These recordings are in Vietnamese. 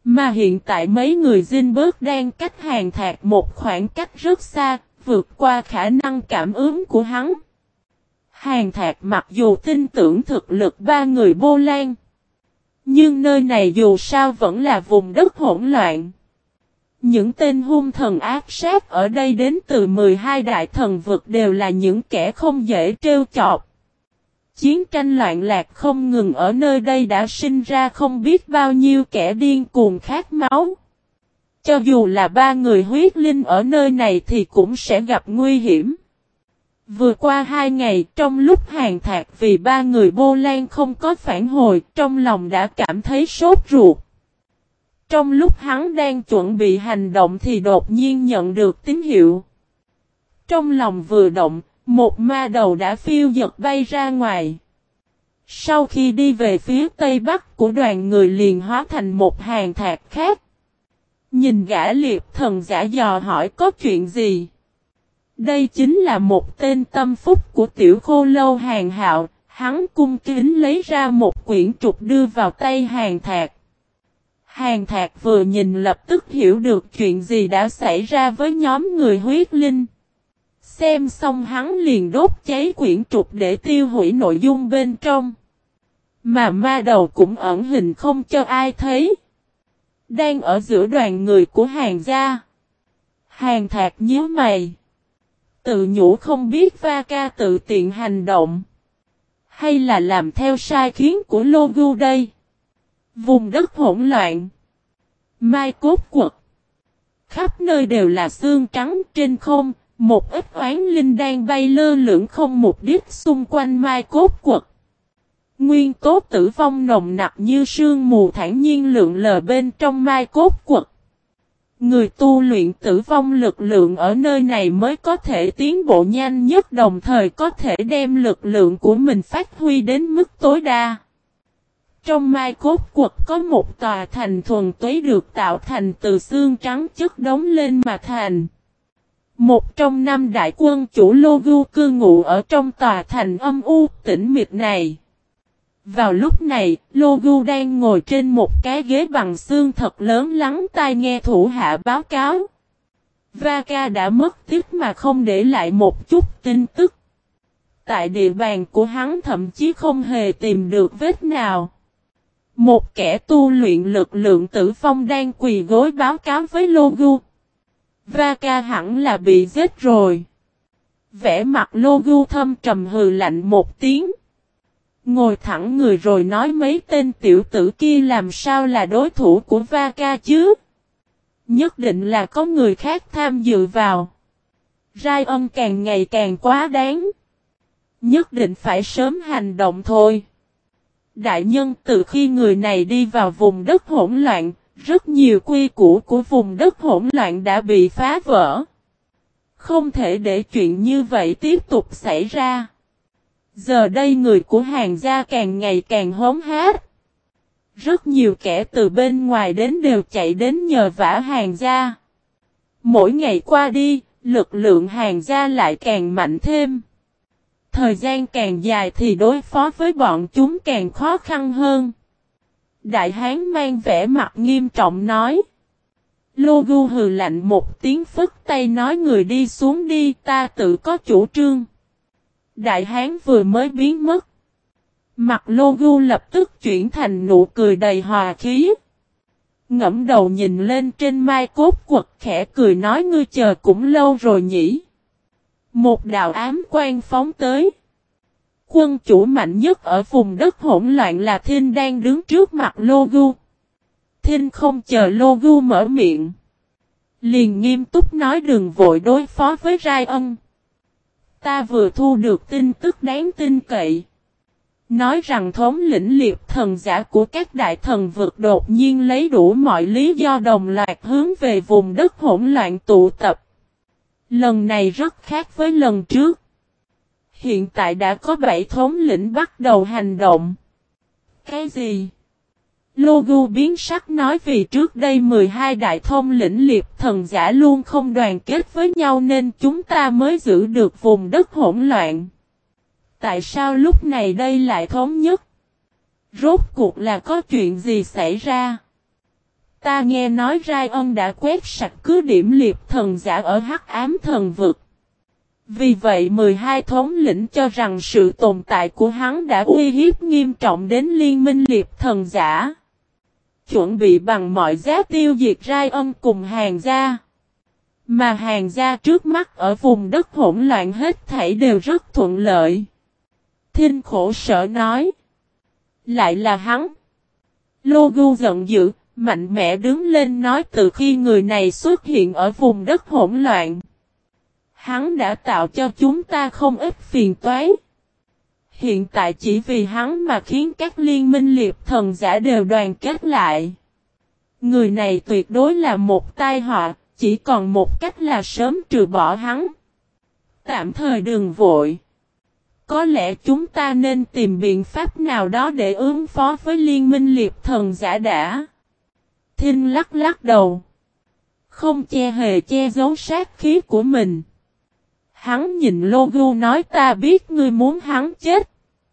Mà hiện tại mấy người Zinberg đang cách Hàn Thạc một khoảng cách rất xa, vượt qua khả năng cảm ứng của hắn. Hàn Thạc mặc dù tin tưởng thực lực ba người Bô Lan, nhưng nơi này dù sao vẫn là vùng đất hỗn loạn. Những tên hung thần ác sát ở đây đến từ 12 đại thần vực đều là những kẻ không dễ trêu chọc. Chiến tranh loạn lạc không ngừng ở nơi đây đã sinh ra không biết bao nhiêu kẻ điên cuồng khát máu. Cho dù là ba người huyết linh ở nơi này thì cũng sẽ gặp nguy hiểm. Vừa qua 2 ngày trong lúc Hàn Thạc vì ba người Bô Lan không có phản hồi trong lòng đã cảm thấy sốt ruột. Trong lúc hắn đang chuẩn bị hành động thì đột nhiên nhận được tín hiệu. Trong lòng vừa động, một ma đầu đã phiêu dật bay ra ngoài. Sau khi đi về phía tây bắc của đoàn người liền hóa thành một Hàn Thạc khác. Nhìn gã liệp thần giả dò hỏi có chuyện gì. Đây chính là một tên tâm phúc của tiểu khô lâu Hàn Hạo, hắn cung kính lấy ra một quyển trục đưa vào tay Hàn Thạc. Hàn Thạc vừa nhìn lập tức hiểu được chuyện gì đã xảy ra với nhóm người huyết linh. Xem xong hắn liền đốt cháy quyển trục để tiêu hủy nội dung bên trong. Mà ma đầu cũng ẩn hình không cho ai thấy. Đang ở giữa đoàn người của Hàn gia. Hàn Thạc nhíu mày. Tự nhủ không biết Va Ca tự tiện hành động. Hay là làm theo sai khiến của Logu đây. Vùng đất hỗn loạn. Mai cốt quật. Khắp nơi đều là xương trắng trên không. Một ít oán linh đang bay lơ lửng không mục đích xung quanh mai cốt quật. Nguyên tố tử vong nồng nặc như sương mù thản nhiên lượn lờ bên trong mai cốt quật. Người tu luyện tử vong lực lượng ở nơi này mới có thể tiến bộ nhanh nhất đồng thời có thể đem lực lượng của mình phát huy đến mức tối đa. Trong mai cốt quật có một tòa thành thuần túy được tạo thành từ xương trắng chất đống lên mà thành. Một trong 5 đại quân chủ Logu cư ngụ ở trong tòa thành âm u tĩnh mịch này. Vào lúc này, Logu đang ngồi trên một cái ghế bằng xương thật lớn lắng tai nghe thủ hạ báo cáo. Va Ca đã mất tích mà không để lại một chút tin tức. Tại địa bàn của hắn thậm chí không hề tìm được vết nào. Một kẻ tu luyện lực lượng tử vong đang quỳ gối báo cáo với Logu. Va Ca hẳn là bị giết rồi. Vẻ mặt Logu thâm trầm hừ lạnh một tiếng. Ngồi thẳng người rồi nói mấy tên tiểu tử kia làm sao là đối thủ của Va Ca chứ. Nhất định là có người khác tham dự vào. Rai ân càng ngày càng quá đáng. Nhất định phải sớm hành động thôi. Đại nhân từ khi người này đi vào vùng đất hỗn loạn, rất nhiều quy củ của vùng đất hỗn loạn đã bị phá vỡ. Không thể để chuyện như vậy tiếp tục xảy ra. Giờ đây người của Hàn gia càng ngày càng hống hách. Rất nhiều kẻ từ bên ngoài đến đều chạy đến nhờ vả Hàn gia. Mỗi ngày qua đi, lực lượng Hàn gia lại càng mạnh thêm. Thời gian càng dài thì đối phó với bọn chúng càng khó khăn hơn. Đại hán mang vẻ mặt nghiêm trọng nói. Logu hừ lạnh một tiếng phất tay nói người đi xuống đi ta tự có chủ trương. Đại hán vừa mới biến mất. Mặt Logu lập tức chuyển thành nụ cười đầy hòa khí. Ngẫm đầu nhìn lên trên mai cốt quật khẽ cười nói ngươi chờ cũng lâu rồi nhỉ. Một đạo ám quan phóng tới. Quân chủ mạnh nhất ở vùng đất hỗn loạn là Thinh đang đứng trước mặt Logu. Thinh không chờ Logu mở miệng. Liền nghiêm túc nói đừng vội đối phó với Rai ân. Ta vừa thu được tin tức đáng tin cậy. Nói rằng thống lĩnh liệp thần giả của các đại thần vực đột nhiên lấy đủ mọi lý do đồng loạt hướng về vùng đất hỗn loạn tụ tập. Lần này rất khác với lần trước. Hiện tại đã có 7 thống lĩnh bắt đầu hành động. Cái gì? Logu biến sắc nói vì trước đây 12 đại thống lĩnh liệp thần giả luôn không đoàn kết với nhau nên chúng ta mới giữ được vùng đất hỗn loạn. Tại sao lúc này đây lại thống nhất? Rốt cuộc là có chuyện gì xảy ra? ta nghe nói Ryan đã quét sạch cứ điểm liệp thần giả ở Hắc Ám Thần Vực. Vì vậy 12 thống lĩnh cho rằng sự tồn tại của hắn đã uy hiếp nghiêm trọng đến liên minh liệp thần giả. Chuẩn bị bằng mọi giá tiêu diệt Ryan cùng hàng gia. Mà hàng gia trước mắt ở vùng đất hỗn loạn hết thảy đều rất thuận lợi. Thinh khổ sở nói. Lại là hắn. Logu giận dữ, mạnh mẽ đứng lên nói từ khi người này xuất hiện ở vùng đất hỗn loạn. Hắn đã tạo cho chúng ta không ít phiền toái. Hiện tại chỉ vì hắn mà khiến các liên minh liệp thần giả đều đoàn kết lại. Người này tuyệt đối là một tai họa, chỉ còn một cách là sớm trừ bỏ hắn. Tạm thời đừng vội. Có lẽ chúng ta nên tìm biện pháp nào đó để ứng phó với liên minh liệp thần giả đã. Thinh lắc lắc đầu. Không hề che giấu sát khí của mình. Hắn nhìn Logu nói ta biết ngươi muốn hắn chết.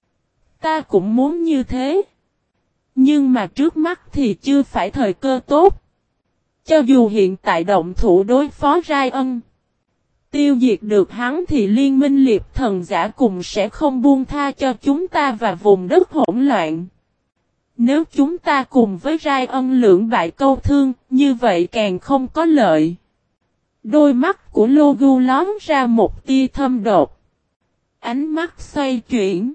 Ta cũng muốn như thế. Nhưng mà trước mắt thì chưa phải thời cơ tốt. Cho dù hiện tại động thủ đối phó Ryan, tiêu diệt được hắn thì liên minh liệp thần giả cùng sẽ không buông tha cho chúng ta và vùng đất hỗn loạn. Nếu chúng ta cùng với Ryan lưỡng bại câu thương, như vậy càng không có lợi. Đôi mắt của Logu lóm ra một tia thâm độc. Ánh mắt xoay chuyển.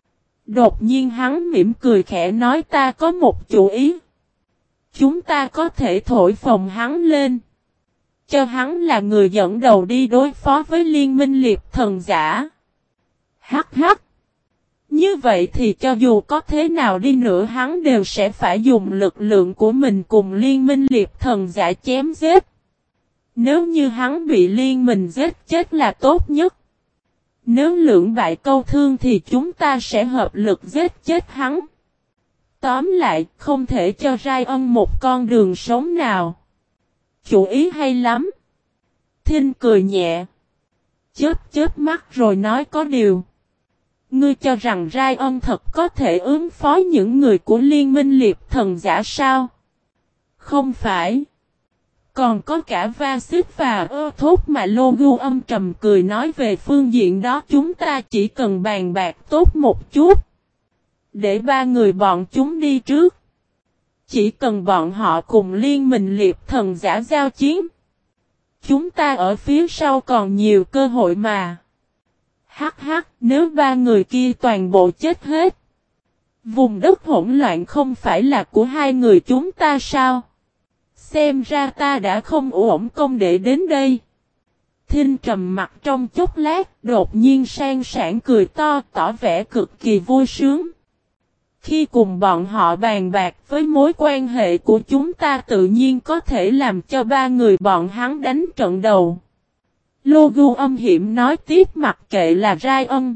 Đột nhiên hắn mỉm cười khẽ nói ta có một chủ ý. Chúng ta có thể thổi phồng hắn lên. Cho hắn là người dẫn đầu đi đối phó với liên minh liệp thần giả. Hắc hắc. Như vậy thì cho dù có thế nào đi nữa hắn đều sẽ phải dùng lực lượng của mình cùng liên minh liệp thần giả chém giết. Nếu như hắn bị liên minh giết chết là tốt nhất. Nếu lưỡng bại câu thương thì chúng ta sẽ hợp lực giết chết hắn. Tóm lại, không thể cho Ryan một con đường sống nào. Chủ ý hay lắm. Thinh cười nhẹ. Chớp mắt rồi nói có điều. Ngươi cho rằng Ryan thật có thể ứng phó những người của liên minh liệp thần giả sao? Không phải. Còn có cả Vasit và Thốt mà Logu âm trầm cười nói về phương diện đó chúng ta chỉ cần bàn bạc tốt một chút. Để ba người bọn chúng đi trước. Chỉ cần bọn họ cùng liên minh liệp thần giả giao chiến. Chúng ta ở phía sau còn nhiều cơ hội mà. Hắc hắc, nếu ba người kia toàn bộ chết hết. Vùng đất hỗn loạn không phải là của hai người chúng ta sao? Xem ra ta đã không uổng công để đến đây. Thinh trầm mặt trong chốc lát, đột nhiên sang sảng cười to, tỏ vẻ cực kỳ vui sướng. Khi cùng bọn họ bàn bạc với mối quan hệ của chúng ta tự nhiên có thể làm cho ba người bọn hắn đánh trận đầu. Logu âm hiểm nói tiếp mặc kệ là Ryan,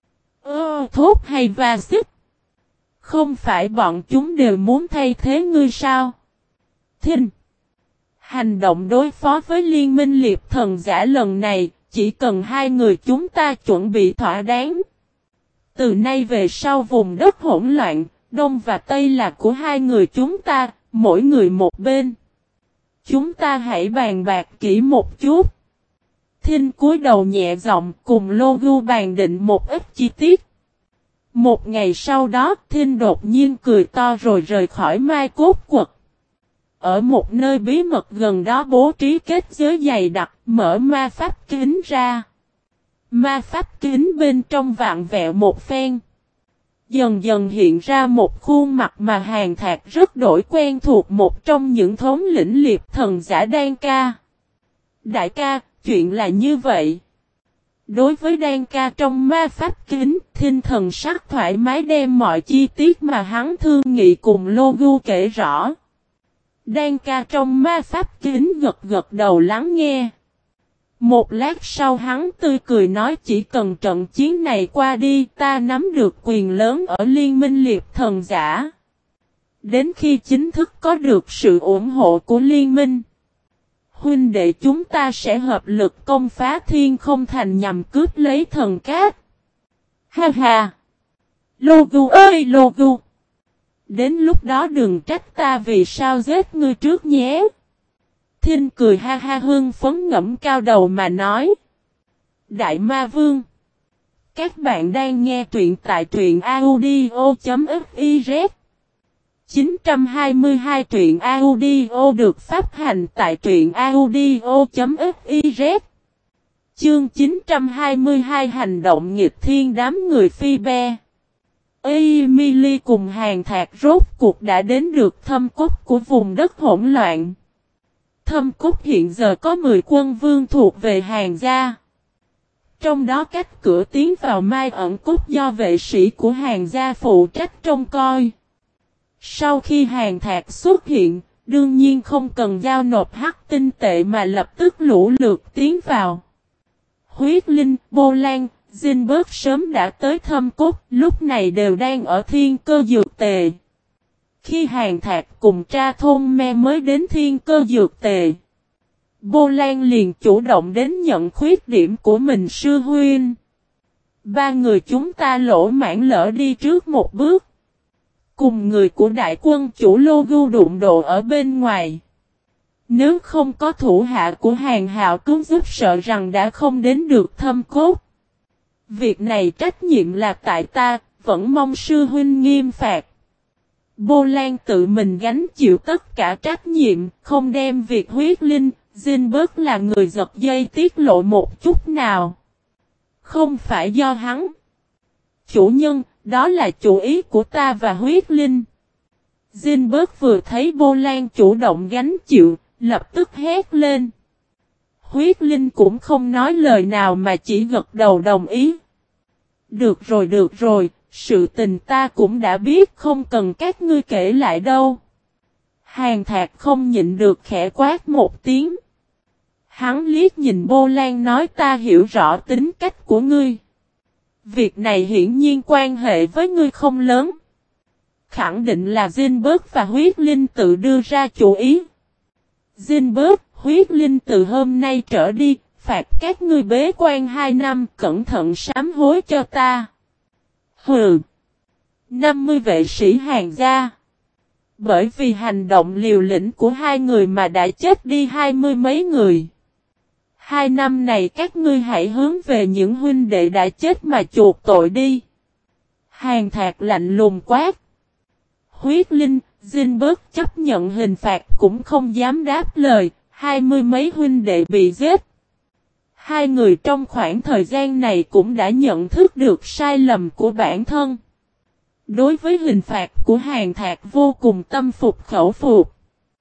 Thốt hay Vasit. Không phải bọn chúng đều muốn thay thế ngươi sao? Thinh. Hành động đối phó với liên minh liệp thần giả lần này, chỉ cần hai người chúng ta chuẩn bị thỏa đáng. Từ nay về sau vùng đất hỗn loạn, Đông và Tây là của hai người chúng ta, mỗi người một bên. Chúng ta hãy bàn bạc kỹ một chút. Thinh cúi đầu nhẹ giọng cùng Logu bàn định một ít chi tiết. Một ngày sau đó, Thinh đột nhiên cười to rồi rời khỏi Mai Cốt Quật. Ở một nơi bí mật gần đó bố trí kết giới dày đặc, mở ma pháp kính ra. Ma pháp kính bên trong vạn vẹo một phen. Dần dần hiện ra một khuôn mặt mà Hàn Thạc rất đổi quen thuộc một trong những thống lĩnh liệp thần giả Đan Ca. Đại ca, chuyện là như vậy. Đối với Đan Ca trong ma pháp kính, Thinh thần sắc thoải mái đem mọi chi tiết mà hắn thương nghị cùng Logu kể rõ. Đan Ca trong ma pháp kính gật gật đầu lắng nghe. Một lát sau hắn tươi cười nói chỉ cần trận chiến này qua đi ta nắm được quyền lớn ở liên minh liệp thần giả. Đến khi chính thức có được sự ủng hộ của liên minh, huynh đệ chúng ta sẽ hợp lực công phá thiên không thành nhằm cướp lấy thần cát. Ha ha! Logu ơi Logu! Đến lúc đó đừng trách ta vì sao giết ngươi trước nhé. Thinh cười ha ha hưng phấn ngẫm cao đầu mà nói. Đại Ma Vương. Các bạn đang nghe truyện tại truyện audio.fiz. 922 truyện audio được phát hành tại truyện audio.fiz. Chương 922 hành động nghịch thiên đám người phi be. Emily cùng Hàn Thạc rốt cuộc đã đến được thâm cốt của vùng đất hỗn loạn. Thâm cốt hiện giờ có 10 quân vương thuộc về Hàn gia. Trong đó cách cửa tiến vào Mai ẩn cốt do vệ sĩ của Hàn gia phụ trách trông coi. Sau khi Hàn Thạc xuất hiện, đương nhiên không cần giao nộp hắc tinh tệ mà lập tức lũ lượt tiến vào. Huyết Linh, Bô Lan, Zinberg sớm đã tới thâm cốt, lúc này đều đang ở thiên cơ dược tề. Khi Hàn Thạc cùng Tra Thôn Me mới đến thiên cơ dược tề, Bô Lan liền chủ động đến nhận khuyết điểm của mình sư huynh. Ba người chúng ta lỗ mãn lỡ đi trước một bước. Cùng người của đại quân chủ Logu đụng độ ở bên ngoài. Nếu không có thủ hạ của Hàn Hạo cứu giúp sợ rằng đã không đến được thâm cốt. Việc này trách nhiệm là tại ta, vẫn mong sư huynh nghiêm phạt. Bô Lan tự mình gánh chịu tất cả trách nhiệm, không đem việc Huyết Linh, Zinberg là người giật dây tiết lộ một chút nào. Không phải do hắn. Chủ nhân, đó là chủ ý của ta và Huyết Linh. Zinberg vừa thấy Bô Lan chủ động gánh chịu, lập tức hét lên. Huyết Linh cũng không nói lời nào mà chỉ gật đầu đồng ý. Được rồi, sự tình ta cũng đã biết không cần các ngươi kể lại đâu. Hàn Thạc không nhịn được khẽ quát một tiếng. Hắn liếc nhìn Bô Lan nói ta hiểu rõ tính cách của ngươi. Việc này hiển nhiên quan hệ với ngươi không lớn. Khẳng định là Zinberg và Huyết Linh tự đưa ra chủ ý. Zinberg, Huyết Linh từ hôm nay trở đi, phạt các ngươi bế quan 2 năm, cẩn thận sám hối cho ta. Hừ. 50 vệ sĩ Hàn gia. Bởi vì hành động liều lĩnh của hai người mà đã chết đi 20 mấy người. 2 năm này các ngươi hãy hướng về những huynh đệ đã chết mà chuộc tội đi. Hàn Thạc lạnh lùng quát. Huyết Linh, Zinberg chấp nhận hình phạt cũng không dám đáp lời, 20 mấy huynh đệ bị giết. Hai người trong khoảng thời gian này cũng đã nhận thức được sai lầm của bản thân. Đối với hình phạt của Hàn Thạc vô cùng tâm phục khẩu phục.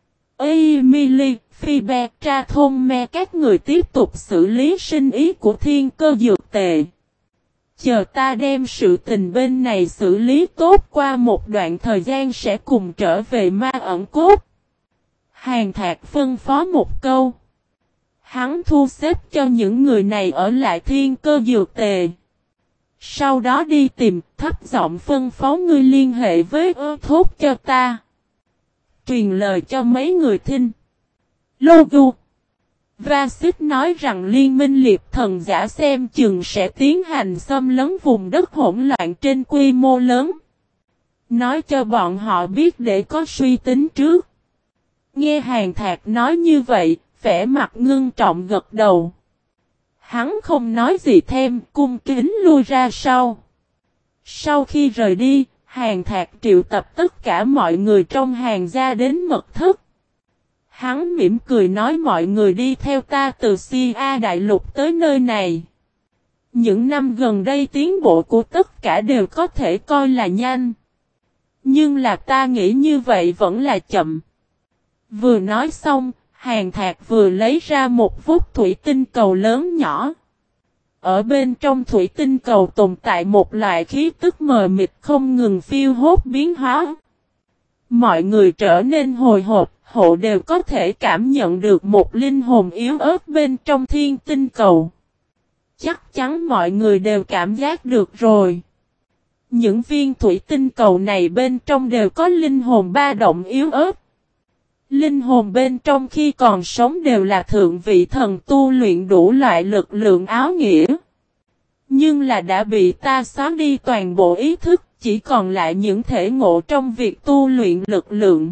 Emily, Phoebe, Tra Thôn Me các người tiếp tục xử lý sinh ý của thiên cơ dược tề. Chờ ta đem sự tình bên này xử lý tốt qua một đoạn thời gian sẽ cùng trở về Ma ẩn cốt. Hàn Thạc phân phó một câu. Hắn thu xếp cho những người này ở lại thiên cơ dược tề. Sau đó đi tìm, thấp giọng phân phó ngươi liên hệ với Thốt cho ta. Truyền lời cho mấy người Thinh, Logu, Vasit nói rằng liên minh liệp thần giả xem chừng sẽ tiến hành xâm lấn vùng đất hỗn loạn trên quy mô lớn. Nói cho bọn họ biết để có suy tính trước. Nghe Hàn Thạc nói như vậy, vẻ mặt ngưng trọng gật đầu. Hắn không nói gì thêm, cung kính lui ra sau. Sau khi rời đi, Hàn Thạc triệu tập tất cả mọi người trong Hàn gia đến mật thất. Hắn mỉm cười nói mọi người đi theo ta từ Sia Đại Lục tới nơi này. Những năm gần đây tiến bộ của tất cả đều có thể coi là nhanh. Nhưng là ta nghĩ như vậy vẫn là chậm. Vừa nói xong, Hàn Thạc vừa lấy ra một vút thủy tinh cầu lớn nhỏ. Ở bên trong thủy tinh cầu tồn tại một loại khí tức mờ mịt không ngừng phiêu hốt biến hóa. Mọi người trở nên hồi hộp, hộ đều có thể cảm nhận được một linh hồn yếu ớt bên trong thiên tinh cầu. Chắc chắn mọi người đều cảm giác được rồi. Những viên thủy tinh cầu này bên trong đều có linh hồn ba động yếu ớt. Linh hồn bên trong khi còn sống đều là thượng vị thần tu luyện đủ loại lực lượng áo nghĩa. Nhưng là đã bị ta xóa đi toàn bộ ý thức, chỉ còn lại những thể ngộ trong việc tu luyện lực lượng.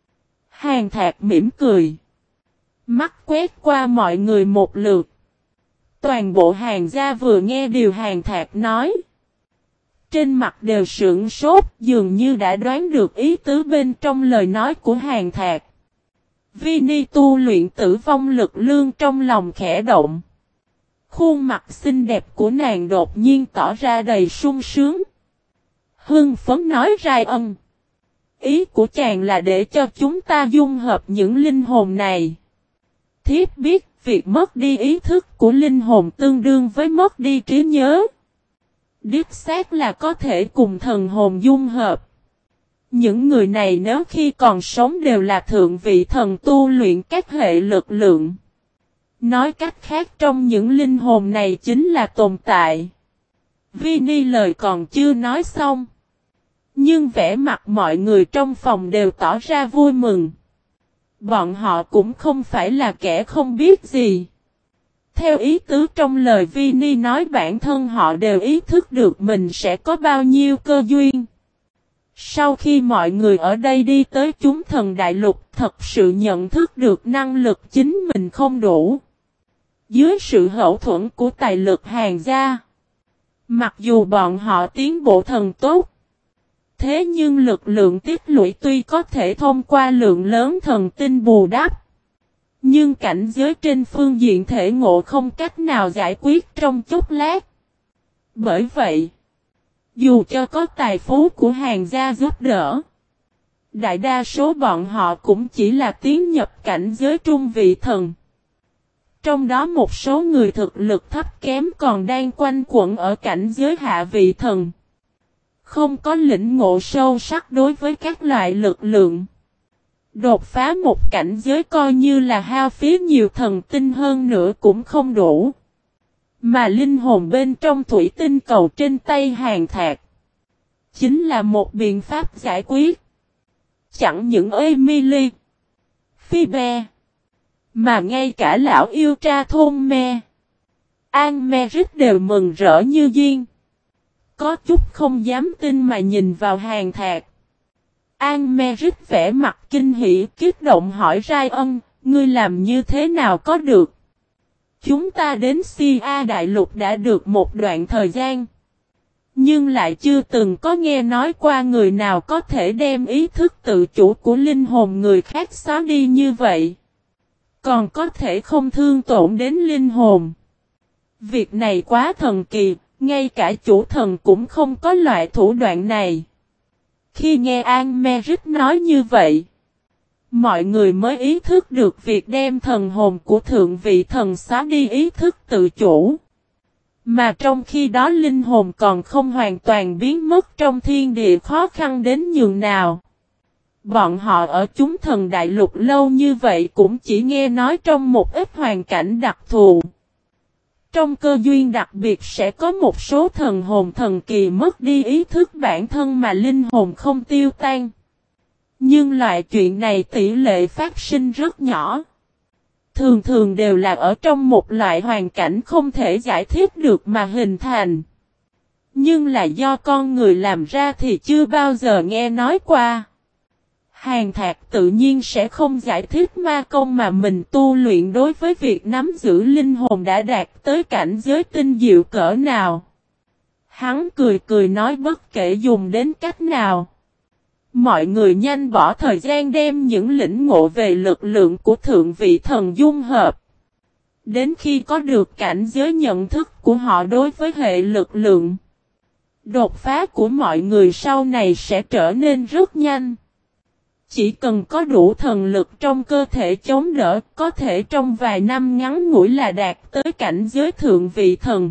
Hàn Thạc mỉm cười. Mắt quét qua mọi người một lượt. Toàn bộ Hàn gia vừa nghe điều Hàn Thạc nói. Trên mặt đều sửng sốt, dường như đã đoán được ý tứ bên trong lời nói của Hàn Thạc. Vini tu luyện tử vong lực lương trong lòng khẽ động. Khuôn mặt xinh đẹp của nàng đột nhiên tỏ ra đầy sung sướng. Hưng phấn nói Rai Ân. Ý của chàng là để cho chúng ta dung hợp những linh hồn này. Thiếp biết việc mất đi ý thức của linh hồn tương đương với mất đi trí nhớ. Đích xác là có thể cùng thần hồn dung hợp. Những người này nếu khi còn sống đều là thượng vị thần tu luyện các hệ lực lượng. Nói cách khác trong những linh hồn này chính là tồn tại. Vini lời còn chưa nói xong. Nhưng vẻ mặt mọi người trong phòng đều tỏ ra vui mừng. Bọn họ cũng không phải là kẻ không biết gì. Theo ý tứ trong lời Vini nói bản thân họ đều ý thức được mình sẽ có bao nhiêu cơ duyên. Sau khi mọi người ở đây đi tới chúng thần đại lục thật sự nhận thức được năng lực chính mình không đủ. Dưới sự hậu thuẫn của tài lực Hàn gia. Mặc dù bọn họ tiến bộ thần tốt. Thế nhưng lực lượng tích lũy tuy có thể thông qua lượng lớn thần tinh bù đắp. Nhưng cảnh giới trên phương diện thể ngộ không cách nào giải quyết trong chốc lát. Bởi vậy, dù cho có tài phú của Hàn gia giúp đỡ, đại đa số bọn họ cũng chỉ là tiến nhập cảnh giới trung vị thần. Trong đó một số người thực lực thấp kém còn đang quanh quẩn ở cảnh giới hạ vị thần. Không có lĩnh ngộ sâu sắc đối với các loại lực lượng. Đột phá một cảnh giới coi như là hao phí nhiều thần tinh hơn nữa cũng không đủ. Mà linh hồn bên trong thủy tinh cầu trên tay Hàn Thạc chính là một biện pháp giải quyết. Chẳng những Emily, Phoebe, mà ngay cả lão yêu tra thôn me, An-Meric đều mừng rỡ như điên. Có chút không dám tin mà nhìn vào Hàn Thạc. An-Meric vẻ mặt kinh hỉ kích động hỏi Rai Ân, ngươi làm như thế nào có được? Chúng ta đến Sia Đại Lục đã được một đoạn thời gian. Nhưng lại chưa từng có nghe nói qua người nào có thể đem ý thức tự chủ của linh hồn người khác xóa đi như vậy. Còn có thể không thương tổn đến linh hồn. Việc này quá thần kỳ, ngay cả chủ thần cũng không có loại thủ đoạn này. Khi nghe An-Meric nói như vậy, mọi người mới ý thức được việc đem thần hồn của thượng vị thần xóa đi ý thức tự chủ. Mà trong khi đó linh hồn còn không hoàn toàn biến mất trong thiên địa khó khăn đến nhường nào. Bọn họ ở chúng thần đại lục lâu như vậy cũng chỉ nghe nói trong một ít hoàn cảnh đặc thù. Trong cơ duyên đặc biệt sẽ có một số thần hồn thần kỳ mất đi ý thức bản thân mà linh hồn không tiêu tan. Nhưng loại chuyện này tỷ lệ phát sinh rất nhỏ. Thường thường đều là ở trong một loại hoàn cảnh không thể giải thích được mà hình thành. Nhưng là do con người làm ra thì chưa bao giờ nghe nói qua. Hàn Thạc tự nhiên sẽ không giải thích ma công mà mình tu luyện đối với việc nắm giữ linh hồn đã đạt tới cảnh giới tinh diệu cỡ nào. Hắn cười cười nói bất kể dùng đến cách nào. Mọi người nhanh bỏ thời gian đem những lĩnh ngộ về lực lượng của thượng vị thần dung hợp. Đến khi có được cảnh giới nhận thức của họ đối với hệ lực lượng, đột phá của mọi người sau này sẽ trở nên rất nhanh. Chỉ cần có đủ thần lực trong cơ thể chống đỡ, có thể trong vài năm ngắn ngủi là đạt tới cảnh giới thượng vị thần.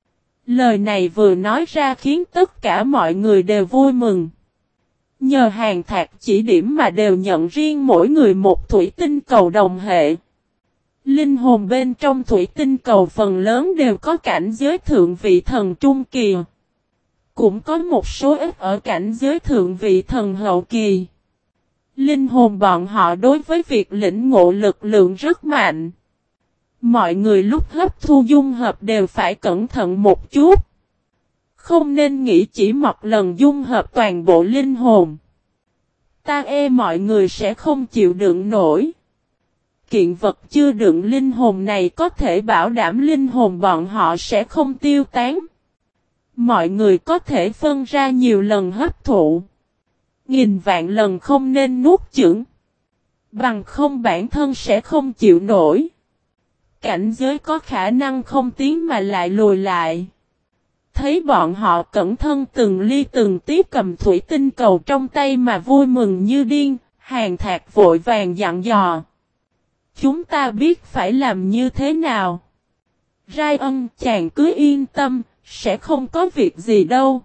Lời này vừa nói ra khiến tất cả mọi người đều vui mừng. Nhờ Hàn Thạc chỉ điểm mà đều nhận riêng mỗi người một thủy tinh cầu đồng hệ. Linh hồn bên trong thủy tinh cầu phần lớn đều có cảnh giới thượng vị thần trung kỳ. Cũng có một số ít ở cảnh giới thượng vị thần hậu kỳ. Linh hồn bọn họ đối với việc lĩnh ngộ lực lượng rất mạnh. Mọi người lúc hấp thu dung hợp đều phải cẩn thận một chút. Không nên nghĩ chỉ một lần dung hợp toàn bộ linh hồn. Ta mọi người sẽ không chịu đựng nổi. Kiện vật chưa đựng linh hồn này có thể bảo đảm linh hồn bọn họ sẽ không tiêu tán. Mọi người có thể phân ra nhiều lần hấp thụ. Nghìn vạn lần không nên nuốt chửng. Bằng không bản thân sẽ không chịu nổi. Cảnh giới có khả năng không tiến mà lại lùi lại. Thấy bọn họ cẩn thận từng ly từng tí cầm thủy tinh cầu trong tay mà vui mừng như điên, Hàn Thạc vội vàng dặn dò. Chúng ta biết phải làm như thế nào. Ryan, chàng cứ yên tâm, sẽ không có việc gì đâu.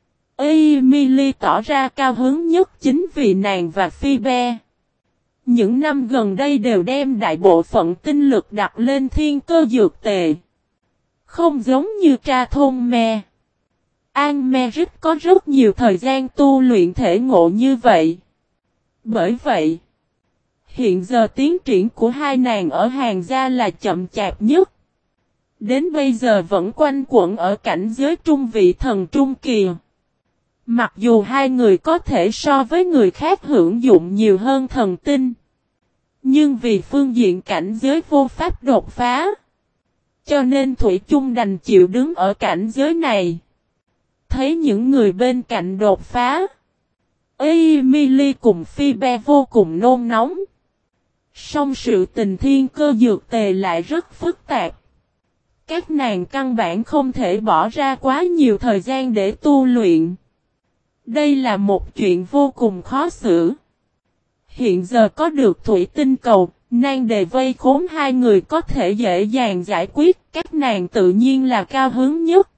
Emily tỏ ra cao hứng nhất chính vì nàng và Phoebe. Những năm gần đây đều đem đại bộ phận tinh lực đặt lên thiên cơ dược tề. Không giống như tra thôn me. Anne-Marie có rất nhiều thời gian tu luyện thể ngộ như vậy. Bởi vậy, hiện giờ tiến triển của hai nàng ở Hàn gia là chậm chạp nhất. Đến bây giờ vẫn quanh quẩn ở cảnh giới trung vị thần trung kỳ. Mặc dù hai người có thể so với người khác hưởng dụng nhiều hơn thần tinh. Nhưng vì phương diện cảnh giới vô pháp đột phá. Cho nên Thủy chung đành chịu đứng ở cảnh giới này. Thấy những người bên cạnh đột phá. Emily cùng Phoebe vô cùng nôn nóng. Song sự tình thiên cơ dược tề lại rất phức tạp. Các nàng căn bản không thể bỏ ra quá nhiều thời gian để tu luyện. Đây là một chuyện vô cùng khó xử. Hiện giờ có được thủy tinh cầu, nan đề vây khốn hai người có thể dễ dàng giải quyết, các nàng tự nhiên là cao hứng nhất.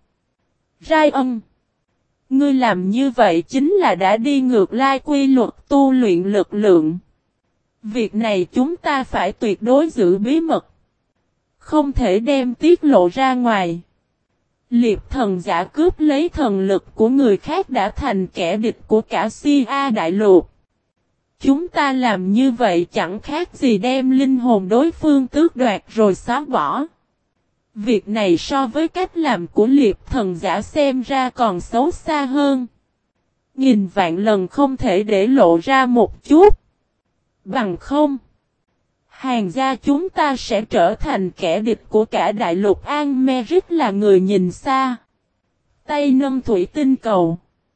Ryan, ngươi làm như vậy chính là đã đi ngược lại quy luật tu luyện lực lượng. Việc này chúng ta phải tuyệt đối giữ bí mật. Không thể đem tiết lộ ra ngoài. Liệp thần giả cướp lấy thần lực của người khác đã thành kẻ địch của cả Sia đại lục. Chúng ta làm như vậy chẳng khác gì đem linh hồn đối phương tước đoạt rồi xóa bỏ. Việc này so với cách làm của liệp thần giả xem ra còn xấu xa hơn. Nghìn vạn lần không thể để lộ ra một chút. Bằng không, Hàn gia chúng ta sẽ trở thành kẻ địch của cả đại lục. Anne-Marie là người nhìn xa. Tay nâng thủy tinh cầu.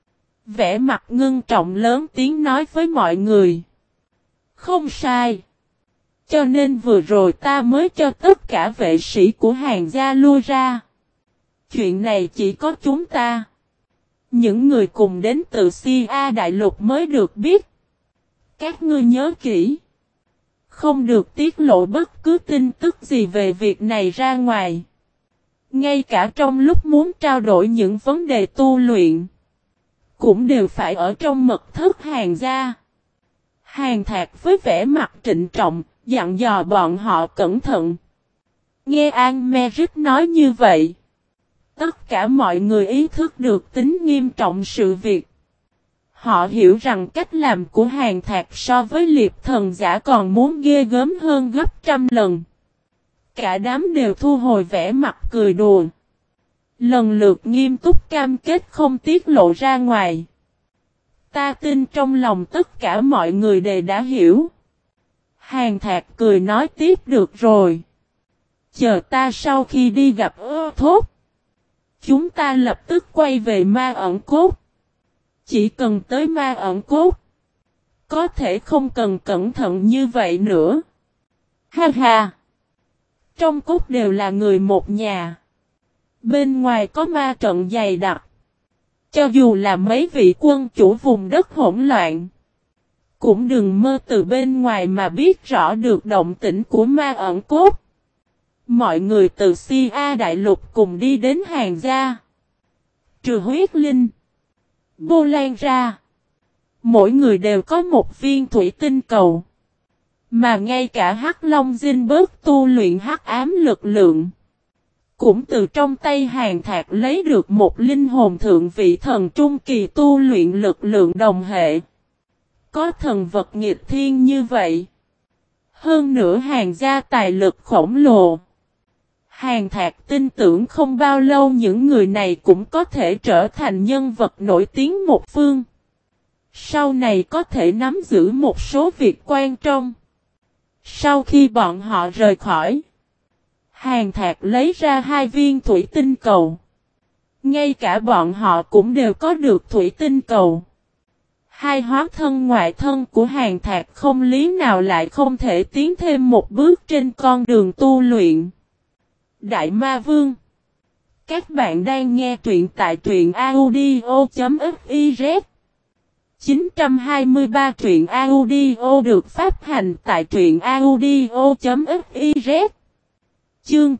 Vẻ mặt ngưng trọng lớn tiếng nói với mọi người. Không sai. Cho nên vừa rồi ta mới cho tất cả vệ sĩ của Hàn gia lui ra. Chuyện này chỉ có chúng ta. Những người cùng đến từ Sia đại lục mới được biết. Các ngươi nhớ kỹ. Không được tiết lộ bất cứ tin tức gì về việc này ra ngoài. Ngay cả trong lúc muốn trao đổi những vấn đề tu luyện. Cũng đều phải ở trong mật thất Hàn gia. Hàn Thạc với vẻ mặt trịnh trọng, dặn dò bọn họ cẩn thận. Nghe Anne-Marie nói như vậy. Tất cả mọi người ý thức được tính nghiêm trọng sự việc. Họ hiểu rằng cách làm của Hàn Thạc so với liệp thần giả còn muốn ghê gớm hơn gấp trăm lần. Cả đám đều thu hồi vẻ mặt cười đùa. Lần lượt nghiêm túc cam kết không tiết lộ ra ngoài. Ta tin trong lòng tất cả mọi người đều đã hiểu. Hàn Thạc cười nói tiếp được rồi. Chờ ta sau khi đi gặp Thốt. Chúng ta lập tức quay về ma ẩn cốt. Chỉ cần tới ma ẩn cốt. Có thể không cần cẩn thận như vậy nữa. Ha ha. Trong cốt đều là người một nhà. Bên ngoài có ma trận dày đặc. Cho dù là mấy vị quân chủ vùng đất hỗn loạn. Cũng đừng mơ từ bên ngoài mà biết rõ được động tĩnh của ma ẩn cốt. Mọi người từ Sia đại lục cùng đi đến Hàn gia. Trừ huyết linh. Bô Lan ra. Mỗi người đều có một viên thủy tinh cầu. Mà ngay cả Hắc Long Dinh bớt tu luyện hắc ám lực lượng. Cũng từ trong tay Hàn Thạc lấy được một linh hồn thượng vị thần trung kỳ tu luyện lực lượng đồng hệ. Có thần vật nghịch thiên như vậy. Hơn nữa Hàn gia tài lực khổng lồ. Hàn Thạc tin tưởng không bao lâu những người này cũng có thể trở thành nhân vật nổi tiếng một phương. Sau này có thể nắm giữ một số việc quan trọng. Sau khi bọn họ rời khỏi, Hàn Thạc lấy ra 2 viên thủy tinh cầu. Ngay cả bọn họ cũng đều có được thủy tinh cầu. 2 hóa thân ngoại thân của Hàn Thạc không lý nào lại không thể tiến thêm một bước trên con đường tu luyện. Đại Ma Vương. Các bạn đang nghe truyện tại truyện audio.fiz 923 truyện audio được phát hành tại truyện audio.fiz. Chương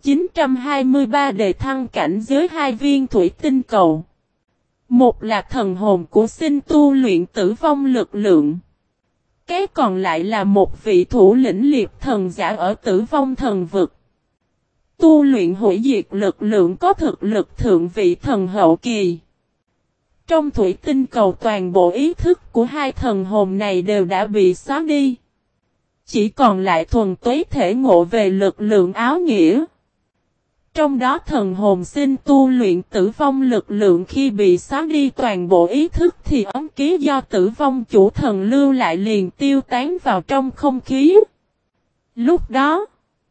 923 đề thăng cảnh giới 2 viên thủy tinh cầu. Một là thần hồn của sinh tu luyện tử vong lực lượng. Cái còn lại là một vị thủ lĩnh liệt thần giả ở tử vong thần vực. Tu luyện hủy diệt lực lượng có thực lực thượng vị thần hậu kỳ. Trong thủy tinh cầu toàn bộ ý thức của 2 thần hồn này đều đã bị xóa đi. Chỉ còn lại thuần túy thể ngộ về lực lượng áo nghĩa. Trong đó thần hồn sinh tu luyện tử vong lực lượng khi bị xóa đi toàn bộ ý thức thì ấm ký do tử vong chủ thần lưu lại liền tiêu tán vào trong không khí. Lúc đó,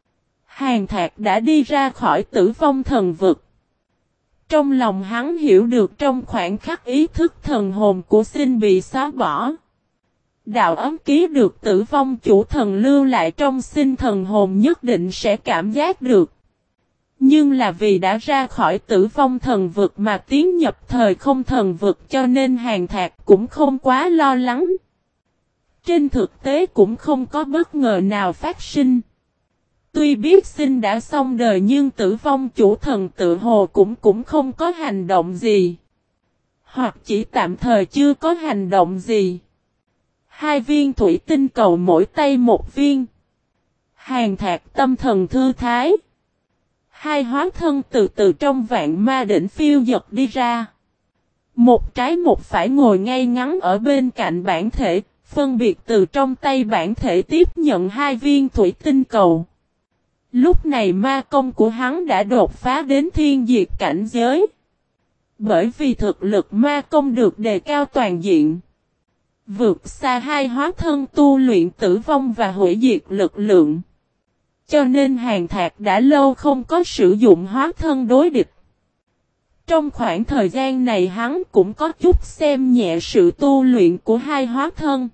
Hàn Thạc đã đi ra khỏi tử vong thần vực. Trong lòng hắn hiểu được trong khoảnh khắc ý thức thần hồn của sinh bị xóa bỏ. Đạo ấm ký được tử vong chủ thần lưu lại trong sinh thần hồn nhất định sẽ cảm giác được. Nhưng là vì đã ra khỏi tử vong thần vực mà tiến nhập thời không thần vực cho nên Hàn Thạc cũng không quá lo lắng. Trên thực tế cũng không có bất ngờ nào phát sinh. Tuy biết sinh đã xong đời nhưng tử vong chủ thần tự hồ cũng không có hành động gì. Hoặc chỉ tạm thời chưa có hành động gì. 2 viên thủy tinh cầu mỗi tay một viên. Hàn Thạc tâm thần thư thái. 2 hóa thân từ từ trong vạn ma đỉnh phiêu dật đi ra. Một trái một phải ngồi ngay ngắn ở bên cạnh bản thể, phân biệt từ trong tay bản thể tiếp nhận 2 viên thủy tinh cầu. Lúc này ma công của hắn đã đột phá đến thiên diệt cảnh giới. Bởi vì thực lực ma công được đề cao toàn diện. Vượt xa 2 hóa thân tu luyện tử vong và hủy diệt lực lượng. Cho nên Hàn Thạc đã lâu không có sử dụng hóa thân đối địch. Trong khoảng thời gian này hắn cũng có chút xem nhẹ sự tu luyện của 2 hóa thân.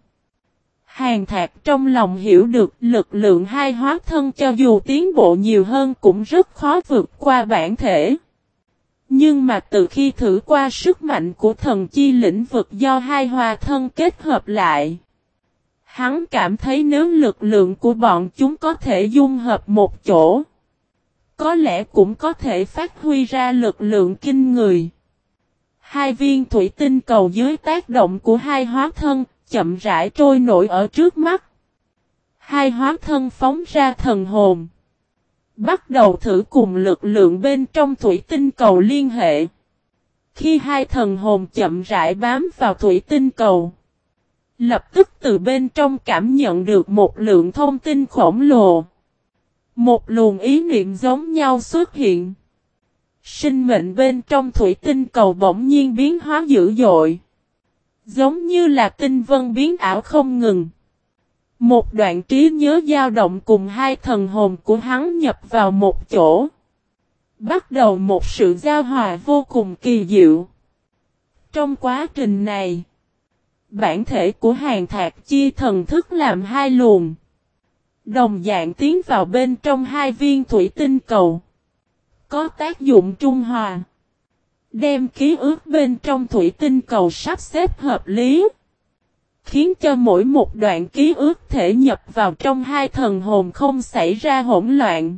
Hàn Thạc trong lòng hiểu được lực lượng 2 hóa thân cho dù tiến bộ nhiều hơn cũng rất khó vượt qua bản thể. Nhưng mà từ khi thử qua sức mạnh của thần chi lĩnh vực do 2 hóa thân kết hợp lại, hắn cảm thấy nếu lực lượng của bọn chúng có thể dung hợp một chỗ, có lẽ cũng có thể phát huy ra lực lượng kinh người. 2 viên thủy tinh cầu dưới tác động của 2 hóa thân, chậm rãi trôi nổi ở trước mắt. 2 hóa thân phóng ra thần hồn. Bắt đầu thử cùng lực lượng bên trong thủy tinh cầu liên hệ. Khi 2 thần hồn chậm rãi bám vào thủy tinh cầu, lập tức từ bên trong cảm nhận được một lượng thông tin khổng lồ. Một luồng ý niệm giống nhau xuất hiện. Sinh mệnh bên trong thủy tinh cầu bỗng nhiên biến hóa dữ dội. Giống như là tinh vân biến ảo không ngừng. Một đoạn trí nhớ dao động cùng 2 thần hồn của hắn nhập vào một chỗ. Bắt đầu một sự giao hòa vô cùng kỳ diệu. Trong quá trình này, bản thể của Hàn Thạc chia thần thức làm 2 luồng. Đồng dạng tiến vào bên trong 2 viên thủy tinh cầu. Có tác dụng trung hòa. Đem ký ức bên trong thủy tinh cầu sắp xếp hợp lý. Khiến cho mỗi một đoạn ký ức thể nhập vào trong 2 thần hồn không xảy ra hỗn loạn.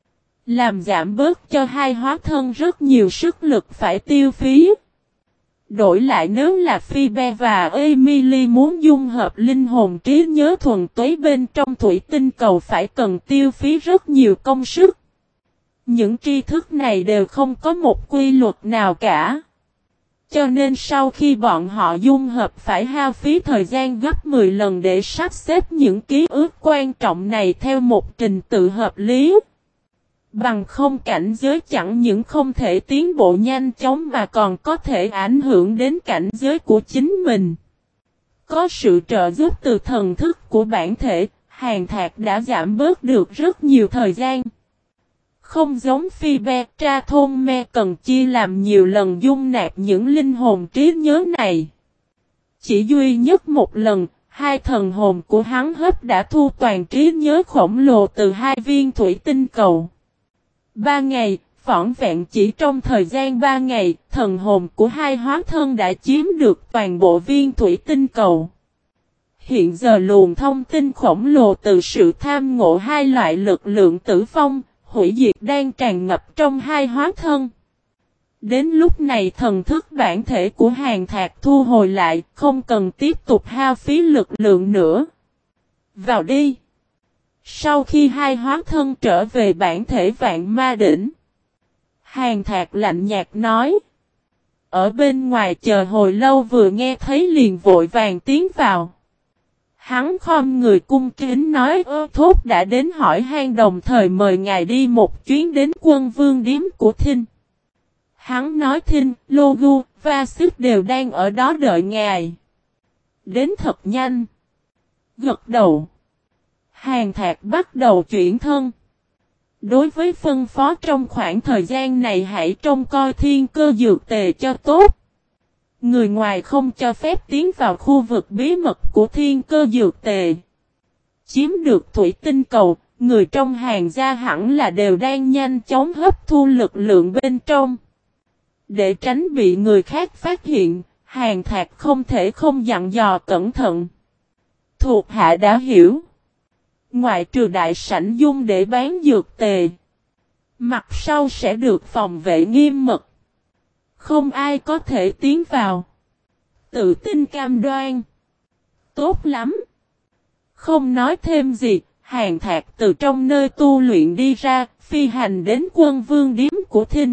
Làm giảm bớt cho 2 hóa thân rất nhiều sức lực phải tiêu phí. Đổi lại nếu là Phoebe và Emily muốn dung hợp linh hồn trí nhớ thuần túy bên trong thủy tinh cầu phải cần tiêu phí rất nhiều công sức. Những tri thức này đều không có một quy luật nào cả. Cho nên sau khi bọn họ dung hợp phải hao phí thời gian gấp 10 lần để sắp xếp những ký ức quan trọng này theo một trình tự hợp lý. Bằng không cảnh giới chẳng những không thể tiến bộ nhanh chóng mà còn có thể ảnh hưởng đến cảnh giới của chính mình. Có sự trợ giúp từ thần thức của bản thể, Hàn Thạc đã giảm bớt được rất nhiều thời gian. Không giống Phi Be, Tra Thôn Me cần chia làm nhiều lần dung nạp những linh hồn trí nhớ này. Chỉ duy nhất một lần, hai thần hồn của hắn hấp đã thu toàn trí nhớ khổng lồ từ hai viên thủy tinh cầu. 3 ngày, vỏn vẹn chỉ trong thời gian 3 ngày, thần hồn của hai hóa thân đã chiếm được toàn bộ viên thủy tinh cầu. Hiện giờ luồng thông tin khổng lồ từ sự tham ngộ hai loại lực lượng tử vong, hủy diệt đang tràn ngập trong hai hóa thân. Đến lúc này thần thức bản thể của Hàn Thạc thu hồi lại, không cần tiếp tục hao phí lực lượng nữa. Vào đi! Sau khi hai hóa thân trở về bản thể Vạn Ma Đỉnh, Hàn Thạc lạnh nhạt nói. Ở bên ngoài chờ hồi lâu vừa nghe thấy liền vội vàng tiến vào. Hắn khom người cung kính nói Thốt đã đến hỏi han đồng thời mời ngài đi một chuyến đến Quân Vương Điếm của Thinh. Hắn nói Thinh, Logu, Va Sức đều đang ở đó đợi ngài. Đến thật nhanh. Gật đầu. Hàn Thạc bắt đầu chuyển thân. Đối với phân phó trong khoảng thời gian này hãy trông coi thiên cơ dược tề cho tốt. Người ngoài không cho phép tiến vào khu vực bí mật của thiên cơ dược tề. Chiếm được thủy tinh cầu, người trong hàng gia hẳn là đều đang nhanh chóng hấp thu lực lượng bên trong. Để tránh bị người khác phát hiện, Hàn Thạc không thể không dặn dò cẩn thận. Thuộc hạ đã hiểu. Ngoại trừ đại sảnh dung để bán dược tề, mặt sau sẽ được phòng vệ nghiêm mật. Không ai có thể tiến vào. Tự tin cam đoan. Tốt lắm. Không nói thêm gì, Hàn Thạc từ trong nơi tu luyện đi ra, phi hành đến Quân Vương Điếm của Thinh.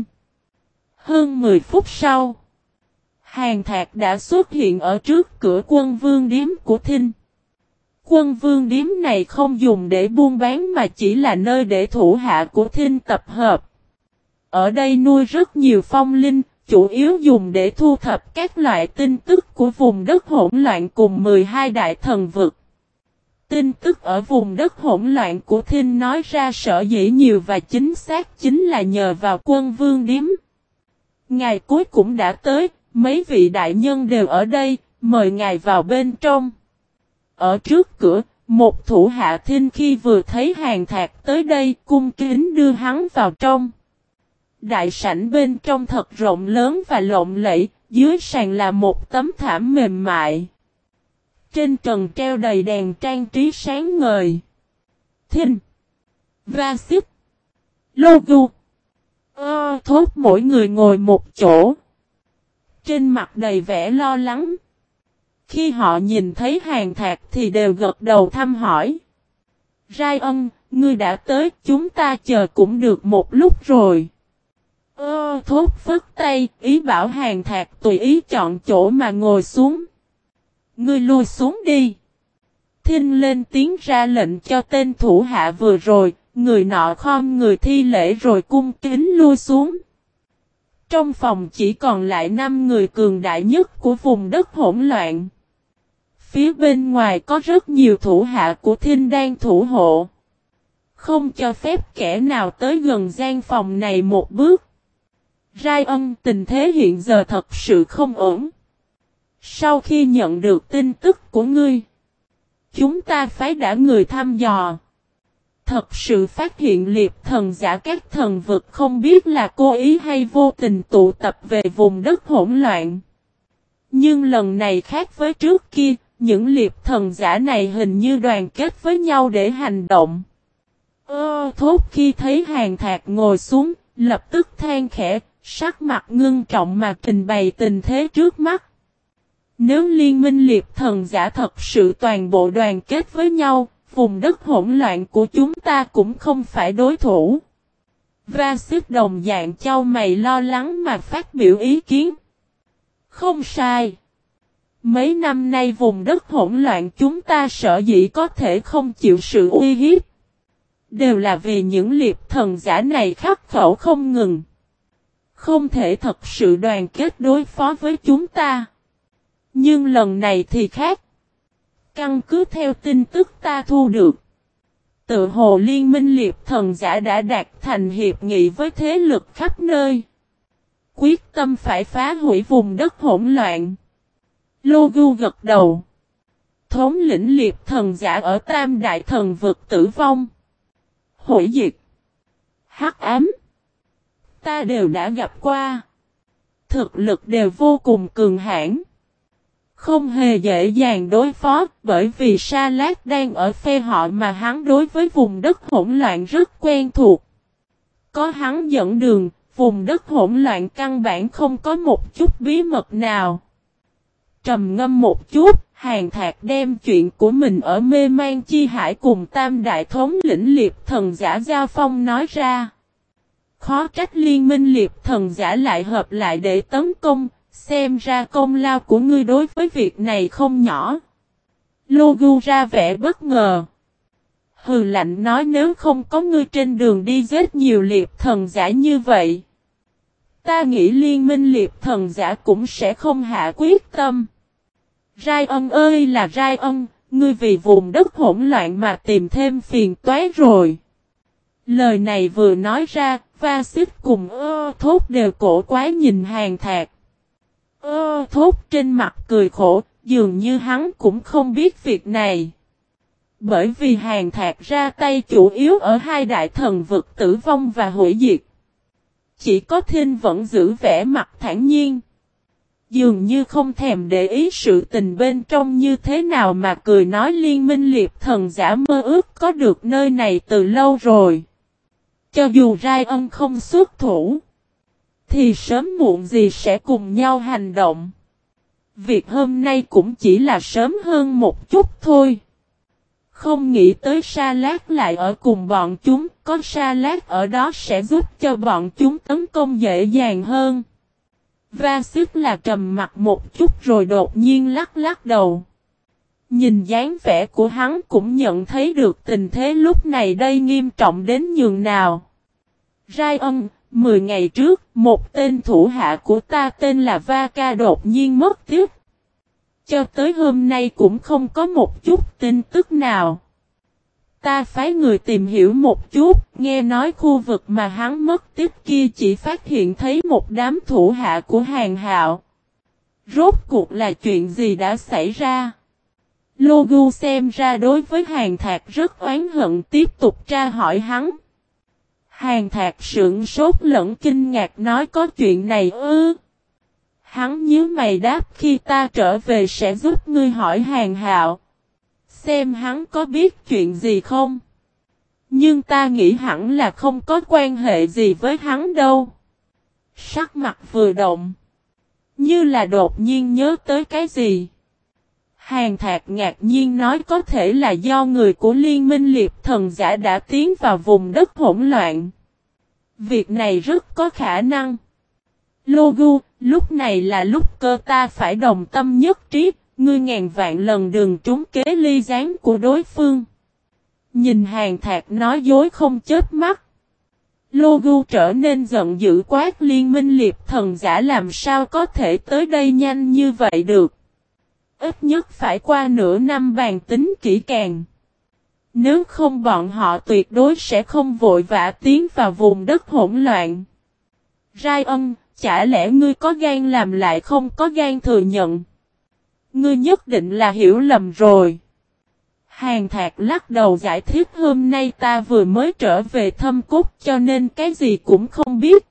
Hơn 10 phút sau, Hàn Thạc đã xuất hiện ở trước cửa Quân Vương Điếm của Thinh. Quân Vương Điếm này không dùng để buôn bán mà chỉ là nơi để thủ hạ của Thinh tập hợp. Ở đây nuôi rất nhiều phong linh, chủ yếu dùng để thu thập các loại tin tức của vùng đất hỗn loạn cùng 12 đại thần vực. Tin tức ở vùng đất hỗn loạn của Thinh nói ra sở dĩ nhiều và chính xác chính là nhờ vào Quân Vương Điếm. Ngài cuối cũng đã tới, mấy vị đại nhân đều ở đây, mời ngài vào bên trong. Ở trước cửa, một thủ hạ Thinh khi vừa thấy Hàn Thạc tới đây cung kính đưa hắn vào trong. Đại sảnh bên trong thật rộng lớn và lộng lẫy, dưới sàn là một tấm thảm mềm mại. Trên trần treo đầy đèn trang trí sáng ngời. Thinh, Va Xích, Logu, Thốt mỗi người ngồi một chỗ. Trên mặt đầy vẻ lo lắng. Khi họ nhìn thấy Hàn Thạc thì đều gật đầu thăm hỏi. Rai Ân, ngươi đã tới, chúng ta chờ cũng được một lúc rồi. Thốt phất tay, ý bảo Hàn Thạc tùy ý chọn chỗ mà ngồi xuống. Ngươi lui xuống đi. Thinh lên tiếng ra lệnh cho tên thủ hạ vừa rồi, người nọ khom người thi lễ rồi cung kính lui xuống. Trong phòng chỉ còn lại 5 người cường đại nhất của vùng đất hỗn loạn. Phía bên ngoài có rất nhiều thủ hạ của Thinh đang thủ hộ. Không cho phép kẻ nào tới gần gian phòng này một bước. Rai Ân, tình thế hiện giờ thật sự không ổn. Sau khi nhận được tin tức của ngươi, chúng ta phái đã người thăm dò. Thật sự phát hiện liệp thần giả các thần vực không biết là cố ý hay vô tình tụ tập về vùng đất hỗn loạn. Nhưng lần này khác với trước kia, những liệp thần giả này hình như đoàn kết với nhau để hành động. Thốt khi thấy Hàn Thạc ngồi xuống, lập tức than khẽ, sắc mặt ngưng trọng mà trình bày tình thế trước mắt. Nếu liên minh liệp thần giả thật sự toàn bộ đoàn kết với nhau, vùng đất hỗn loạn của chúng ta cũng không phải đối thủ. Va Xích đồng dạng chau mày lo lắng mà phát biểu ý kiến. Không sai. Mấy năm nay vùng đất hỗn loạn chúng ta sợ dĩ có thể không chịu sự uy hiếp. Đều là vì những liệp thần giả này khắc khẩu không ngừng. Không thể thật sự đoàn kết đối phó với chúng ta. Nhưng lần này thì khác. Căn cứ theo tin tức ta thu được. Tự hồ liên minh liệp thần giả đã đạt thành hiệp nghị với thế lực khắp nơi. Quyết tâm phải phá hủy vùng đất hỗn loạn. Logu gật đầu. Thống lĩnh liệp thần giả ở Tam Đại Thần Vực tử vong. Hủy diệt. Hắc ám. Ta đều đã gặp qua. Thực lực đều vô cùng cường hãn. Không hề dễ dàng đối phó, bởi vì Sa Lát đang ở phe họ mà hắn đối với vùng đất hỗn loạn rất quen thuộc. Có hắn dẫn đường, vùng đất hỗn loạn căn bản không có một chút bí mật nào. Trầm ngâm một chút, Hàn Thạc đem chuyện của mình ở mê man chi hải cùng Tam Đại thống lĩnh liệp thần giả giao phong nói ra. Khó trách liên minh liệp thần giả lại hợp lại để tấn công, xem ra công lao của ngươi đối với việc này không nhỏ. Logu ra vẻ bất ngờ. Hừ lạnh nói nếu không có ngươi trên đường đi giết nhiều liệp thần giả như vậy. Ta nghĩ liên minh liệp thần giả cũng sẽ không hạ quyết tâm. Rai ân ơi là Rai ân, ngươi vì vùng đất hỗn loạn mà tìm thêm phiền toái rồi. Lời này vừa nói ra, Va-xích cùng Thốt đều cổ quái nhìn Hàn Thạc. Thốt trên mặt cười khổ, dường như hắn cũng không biết việc này. Bởi vì Hàn Thạc ra tay chủ yếu ở hai đại thần vực tử vong và hủy diệt. Chỉ có Thinh vẫn giữ vẻ mặt thản nhiên. Dường như không thèm để ý sự tình bên trong như thế nào mà cười nói liên minh liệp thần giả mơ ước có được nơi này từ lâu rồi. Cho dù Rai ân không xuất thủ, thì sớm muộn gì sẽ cùng nhau hành động. Việc hôm nay cũng chỉ là sớm hơn một chút thôi. Không nghĩ tới Sa Lát lại ở cùng bọn chúng, có Sa Lát ở đó sẽ giúp cho bọn chúng tấn công dễ dàng hơn. Va-xích là trầm mặt một chút rồi đột nhiên lắc lắc đầu. Nhìn dáng vẻ của hắn cũng nhận thấy được tình thế lúc này đây nghiêm trọng đến nhường nào. Rai ân, 10 ngày trước, một tên thủ hạ của ta tên là Va-ca đột nhiên mất tích. Cho tới hôm nay cũng không có một chút tin tức nào. Ta phái người tìm hiểu một chút, nghe nói khu vực mà hắn mất tích kia chỉ phát hiện thấy một đám thủ hạ của Hàn Hạo. Rốt cuộc là chuyện gì đã xảy ra? Logu xem ra đối với Hàn Thạc rất oán hận tiếp tục tra hỏi hắn. Hàn Thạc sững sốt lẫn kinh ngạc nói có chuyện này ư. Hắn nhíu mày đáp khi ta trở về sẽ giúp ngươi hỏi Hàn Hạo. Xem hắn có biết chuyện gì không? Nhưng ta nghĩ hẳn là không có quan hệ gì với hắn đâu. Sắc mặt vừa động. Như là đột nhiên nhớ tới cái gì. Hàn Thạc ngạc nhiên nói có thể là do người của liên minh liệp thần giả đã tiến vào vùng đất hỗn loạn. Việc này rất có khả năng. Logu, lúc này là lúc cơ ta phải đồng tâm nhất trí, ngươi ngàn vạn lần đừng trúng kế ly gián của đối phương. Nhìn Hàn Thạc nói dối không chớp mắt. Logu trở nên giận dữ quát liên minh liệp thần giả làm sao có thể tới đây nhanh như vậy được. Ít nhất phải qua nửa năm bàn tính kỹ càng. Nếu không bọn họ tuyệt đối sẽ không vội vã tiến vào vùng đất hỗn loạn. Rai ân, chả lẽ ngươi có gan làm lại không có gan thừa nhận? Ngươi nhất định là hiểu lầm rồi. Hàn Thạc lắc đầu giải thích hôm nay ta vừa mới trở về Thâm Cốt cho nên cái gì cũng không biết.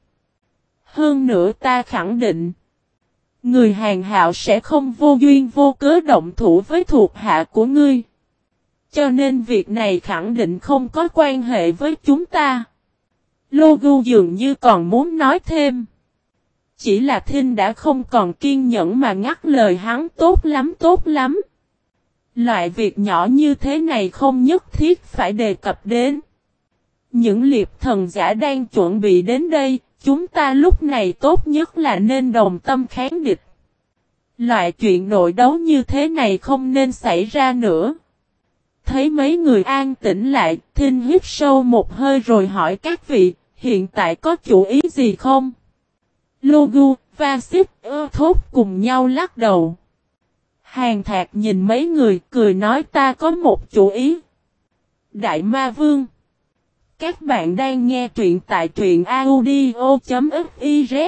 Hơn nữa ta khẳng định. Người Hàn Hạo sẽ không vô duyên vô cớ động thủ với thuộc hạ của ngươi. Cho nên việc này khẳng định không có quan hệ với chúng ta. Logu dường như còn muốn nói thêm. Chỉ là Thinh đã không còn kiên nhẫn mà ngắt lời hắn tốt lắm tốt lắm. Loại việc nhỏ như thế này không nhất thiết phải đề cập đến. Những liệp thần giả đang chuẩn bị đến đây, chúng ta lúc này tốt nhất là nên đồng tâm kháng địch. Loại chuyện nội đấu như thế này không nên xảy ra nữa. Thấy mấy người an tĩnh lại, Thinh hít sâu một hơi rồi hỏi các vị, hiện tại có chủ ý gì không? Logu, Vasip, Thốt cùng nhau lắc đầu. Hàng Thạc nhìn mấy người cười nói ta có một chủ ý. Đại Ma Vương. Các bạn đang nghe truyện tại truyện audio.fiz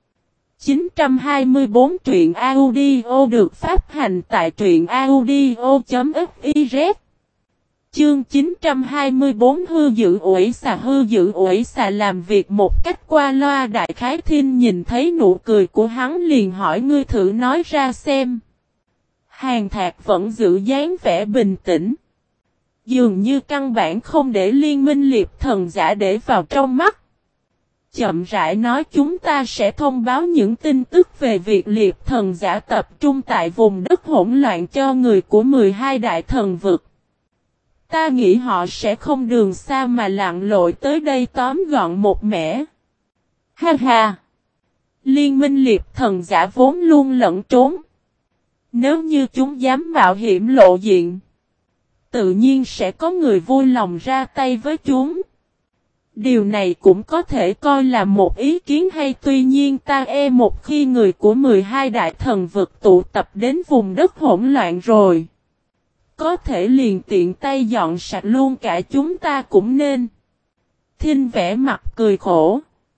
924 truyện audio được phát hành tại truyện audio.fiz. Chương 924 hư giữ uỷ xà làm việc một cách qua loa. Đại Khái Thinh nhìn thấy nụ cười của hắn liền hỏi ngươi thử nói ra xem. Hàng Thạc vẫn giữ dáng vẻ bình tĩnh. Dường như căn bản không để Liên minh liệp thần giả để vào trong mắt. Chậm rãi nói chúng ta sẽ thông báo những tin tức về việc liệp thần giả tập trung tại vùng đất hỗn loạn cho người của 12 đại thần vực. Ta nghĩ họ sẽ không đường xa mà lặn lội tới đây tóm gọn một mẻ. Ha ha! Liên minh liệp thần giả vốn luôn lẫn trốn. Nếu như chúng dám mạo hiểm lộ diện, tự nhiên sẽ có người vui lòng ra tay với chúng. Điều này cũng có thể coi là một ý kiến hay, tuy nhiên ta một khi người của 12 đại thần vực tụ tập đến vùng đất hỗn loạn rồi, có thể liền tiện tay dọn sạch luôn cả chúng ta cũng nên. Thinh vẽ mặt cười khổ.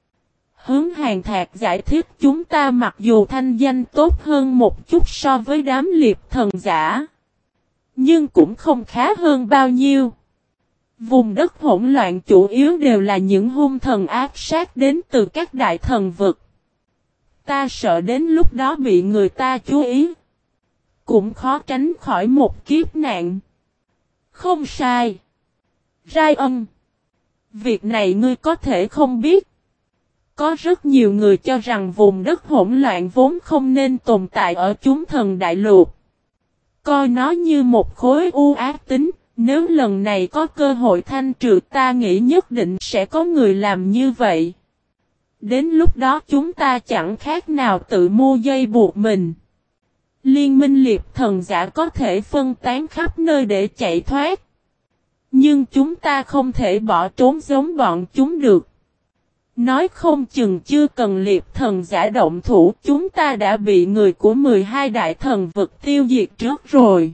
Hướng Hàng Thạc giải thích chúng ta mặc dù thanh danh tốt hơn một chút so với đám liệp thần giả, nhưng cũng không khá hơn bao nhiêu. Vùng đất hỗn loạn chủ yếu đều là những hung thần ác sát đến từ các đại thần vực. Ta sợ đến lúc đó bị người ta chú ý, cũng khó tránh khỏi một kiếp nạn. Không sai. Ryan, việc này ngươi có thể không biết. Có rất nhiều người cho rằng vùng đất hỗn loạn vốn không nên tồn tại ở chúng thần đại lục. Coi nó như một khối u ác tính, nếu lần này có cơ hội thanh trừ ta nghĩ nhất định sẽ có người làm như vậy. Đến lúc đó chúng ta chẳng khác nào tự mua dây buộc mình. Liên minh liệp thần giả có thể phân tán khắp nơi để chạy thoát. Nhưng chúng ta không thể bỏ trốn giống bọn chúng được. Nói không chừng chưa cần liệp thần giả động thủ chúng ta đã bị người của 12 đại thần vực tiêu diệt trước rồi.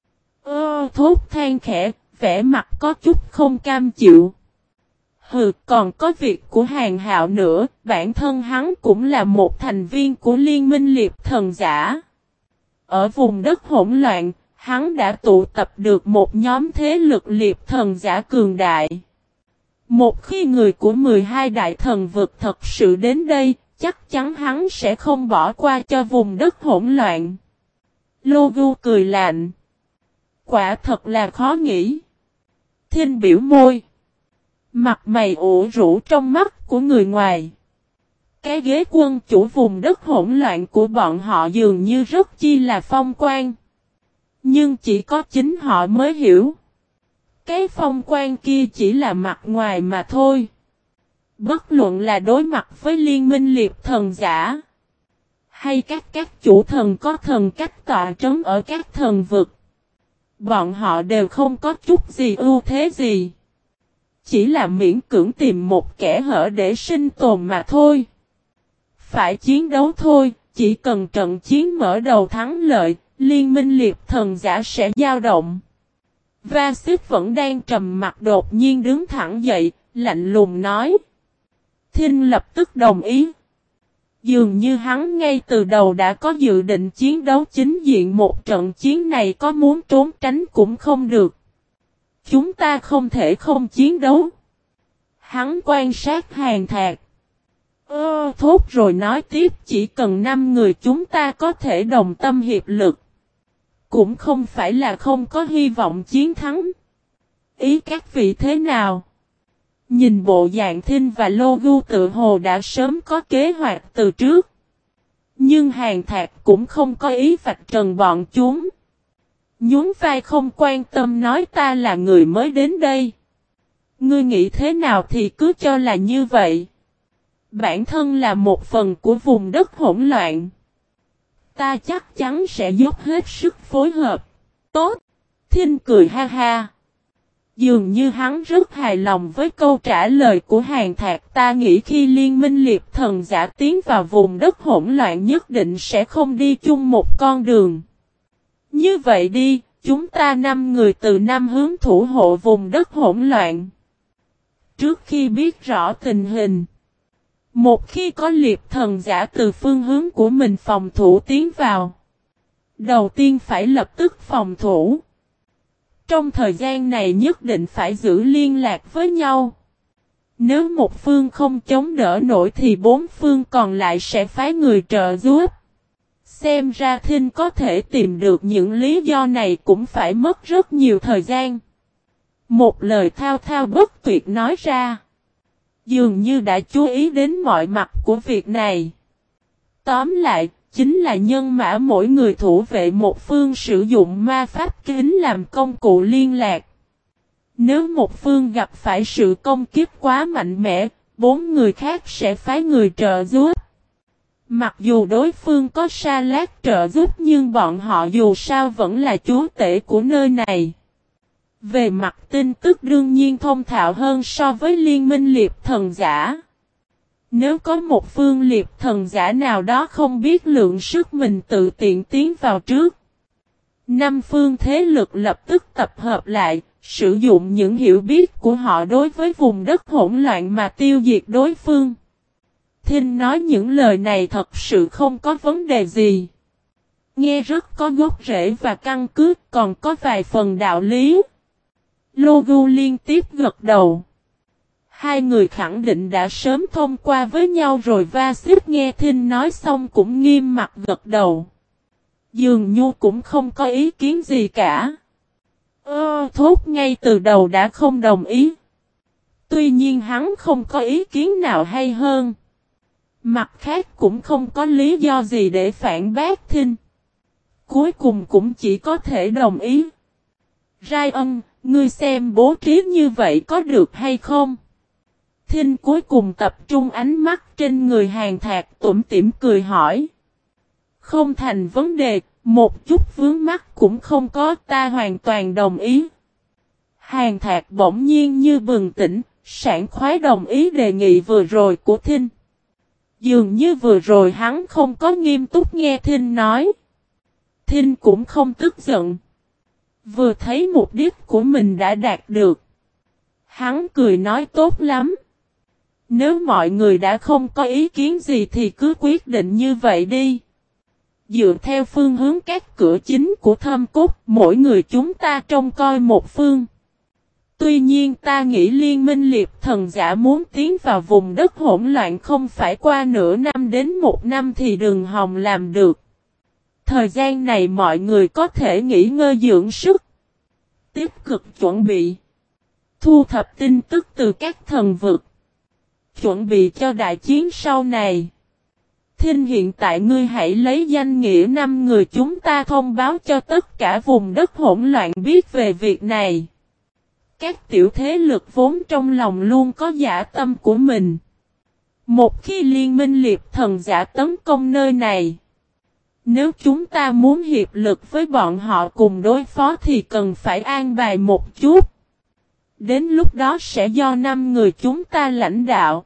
Thốt than khẽ, vẻ mặt có chút không cam chịu. Hừ, còn có việc của Hàng Hạo nữa, bản thân hắn cũng là một thành viên của liên minh liệp thần giả. Ở vùng đất hỗn loạn, hắn đã tụ tập được một nhóm thế lực liệp thần giả cường đại. Một khi người của 12 đại thần vực thật sự đến đây, chắc chắn hắn sẽ không bỏ qua cho vùng đất hỗn loạn. Logu cười lạnh. Quả thật là khó nghĩ. Thinh biểu môi. Mặt mày ủ rũ trong mắt của người ngoài. Cái ghế quân chủ vùng đất hỗn loạn của bọn họ dường như rất chi là phong quang. Nhưng chỉ có chính họ mới hiểu. Cái phong quang kia chỉ là mặt ngoài mà thôi. Bất luận là đối mặt với liên minh liệp thần giả, hay các chủ thần có thần cách tọa trấn ở các thần vực, bọn họ đều không có chút gì ưu thế gì. Chỉ là miễn cưỡng tìm một kẽ hở để sinh tồn mà thôi. Phải chiến đấu thôi, chỉ cần trận chiến mở đầu thắng lợi, liên minh liệp thần giả sẽ dao động. Vasip vẫn đang trầm mặt đột nhiên đứng thẳng dậy, lạnh lùng nói. Thinh lập tức đồng ý. Dường như hắn ngay từ đầu đã có dự định chiến đấu chính diện, một trận chiến này có muốn trốn tránh cũng không được. Chúng ta không thể không chiến đấu. Hắn quan sát Hàng Thạc. Thốt rồi nói tiếp, chỉ cần 5 người chúng ta có thể đồng tâm hiệp lực. Cũng không phải là không có hy vọng chiến thắng. Ý các vị thế nào? Nhìn bộ dạng Thinh và Logu tự hồ đã sớm có kế hoạch từ trước. Nhưng Hàng Thạc cũng không có ý vạch trần bọn chúng. Nhún vai không quan tâm nói ta là người mới đến đây. Ngươi nghĩ thế nào thì cứ cho là như vậy. Bản thân là một phần của vùng đất hỗn loạn. Ta chắc chắn sẽ dốc hết sức phối hợp. Tốt. Thinh cười ha ha. Dường như hắn rất hài lòng với câu trả lời của Hàn Thạc. Ta nghĩ khi liên minh liệp thần giả tiến vào vùng đất hỗn loạn nhất định sẽ không đi chung một con đường. Như vậy đi, chúng ta 5 người từ 5 hướng thủ hộ vùng đất hỗn loạn. Trước khi biết rõ tình hình, một khi có liệp thần giả từ phương hướng của mình phòng thủ tiến vào, đầu tiên phải lập tức phòng thủ. Trong thời gian này nhất định phải giữ liên lạc với nhau. Nếu một phương không chống đỡ nổi thì 4 phương còn lại sẽ phái người trợ giúp. Xem ra Thinh có thể tìm được những lý do này cũng phải mất rất nhiều thời gian. Một lời thao thao bất tuyệt nói ra. Dường như đã chú ý đến mọi mặt của việc này. Tóm lại, chính là nhân mã mỗi người thủ vệ một phương sử dụng ma pháp kính làm công cụ liên lạc. Nếu một phương gặp phải sự công kích quá mạnh mẽ, 4 người khác sẽ phái người trợ giúp. Mặc dù đối phương có sa lát trợ giúp nhưng bọn họ dù sao vẫn là chúa tể của nơi này. Về mặt tin tức đương nhiên thông thạo hơn so với liên minh liệp thần giả. Nếu có một phương liệp thần giả nào đó không biết lượng sức mình tự tiện tiến vào trước. 5 phương thế lực lập tức tập hợp lại, sử dụng những hiểu biết của họ đối với vùng đất hỗn loạn mà tiêu diệt đối phương. Thinh nói những lời này thật sự không có vấn đề gì. Nghe rất có gốc rễ và căn cứ, còn có vài phần đạo lý. Logu liên tiếp gật đầu. Hai người khẳng định đã sớm thông qua với nhau rồi. Vasip nghe Thinh nói xong cũng nghiêm mặt gật đầu. Dường như cũng không có ý kiến gì cả. Thốt ngay từ đầu đã không đồng ý. Tuy nhiên hắn không có ý kiến nào hay hơn. Mặt khác cũng không có lý do gì để phản bác Thinh. Cuối cùng cũng chỉ có thể đồng ý. Ryan, ngươi xem bố trí như vậy có được hay không? Thinh cuối cùng tập trung ánh mắt trên người Hàn Thạc tủm tỉm cười hỏi. Không thành vấn đề, một chút vướng mắc cũng không có, ta hoàn toàn đồng ý. Hàn Thạc bỗng nhiên như bừng tỉnh, sảng khoái đồng ý đề nghị vừa rồi của Thinh. Dường như vừa rồi hắn không có nghiêm túc nghe Thinh nói. Thinh cũng không tức giận. Vừa thấy mục đích của mình đã đạt được. Hắn cười nói tốt lắm. Nếu mọi người đã không có ý kiến gì thì cứ quyết định như vậy đi. Dựa theo phương hướng các cửa chính của Thâm Cốt, mỗi người chúng ta trông coi một phương. Tuy nhiên ta nghĩ liên minh liệp thần giả muốn tiến vào vùng đất hỗn loạn không phải qua nửa năm đến 1 năm thì đừng hòng làm được. Thời gian này mọi người có thể nghỉ ngơi dưỡng sức. Tiếp cực chuẩn bị. Thu thập tin tức từ các thần vực. Chuẩn bị cho đại chiến sau này. Thinh hiện tại ngươi hãy lấy danh nghĩa 5 người chúng ta thông báo cho tất cả vùng đất hỗn loạn biết về việc này. Các tiểu thế lực vốn trong lòng luôn có dã tâm của mình. Một khi liên minh liệp thần giả tấn công nơi này. Nếu chúng ta muốn hiệp lực với bọn họ cùng đối phó thì cần phải an bài một chút. Đến lúc đó sẽ do 5 người chúng ta lãnh đạo.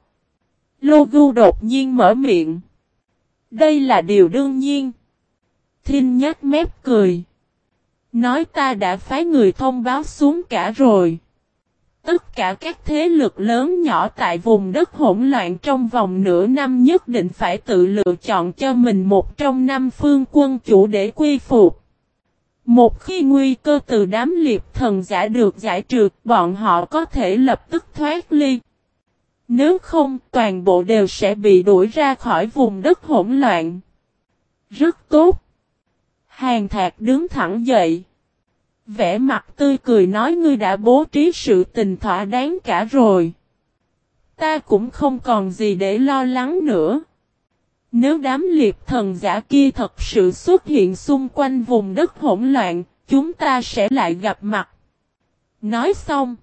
Logu đột nhiên mở miệng. Đây là điều đương nhiên. Thinh nhếch mép cười. Nói ta đã phái người thông báo xuống cả rồi. Tất cả các thế lực lớn nhỏ tại vùng đất hỗn loạn trong vòng nửa năm nhất định phải tự lựa chọn cho mình một trong 5 phương quân chủ để quy phục. Một khi nguy cơ từ đám liệp thần giả được giải trừ, bọn họ có thể lập tức thoát ly. Nếu không, toàn bộ đều sẽ bị đuổi ra khỏi vùng đất hỗn loạn. Rất tốt. Hàn Thạc đứng thẳng dậy. Vẻ mặt tươi cười nói ngươi đã bố trí sự tình thỏa đáng cả rồi. Ta cũng không còn gì để lo lắng nữa. Nếu đám liệp thần giả kia thật sự xuất hiện xung quanh vùng đất hỗn loạn, chúng ta sẽ lại gặp mặt. Nói xong.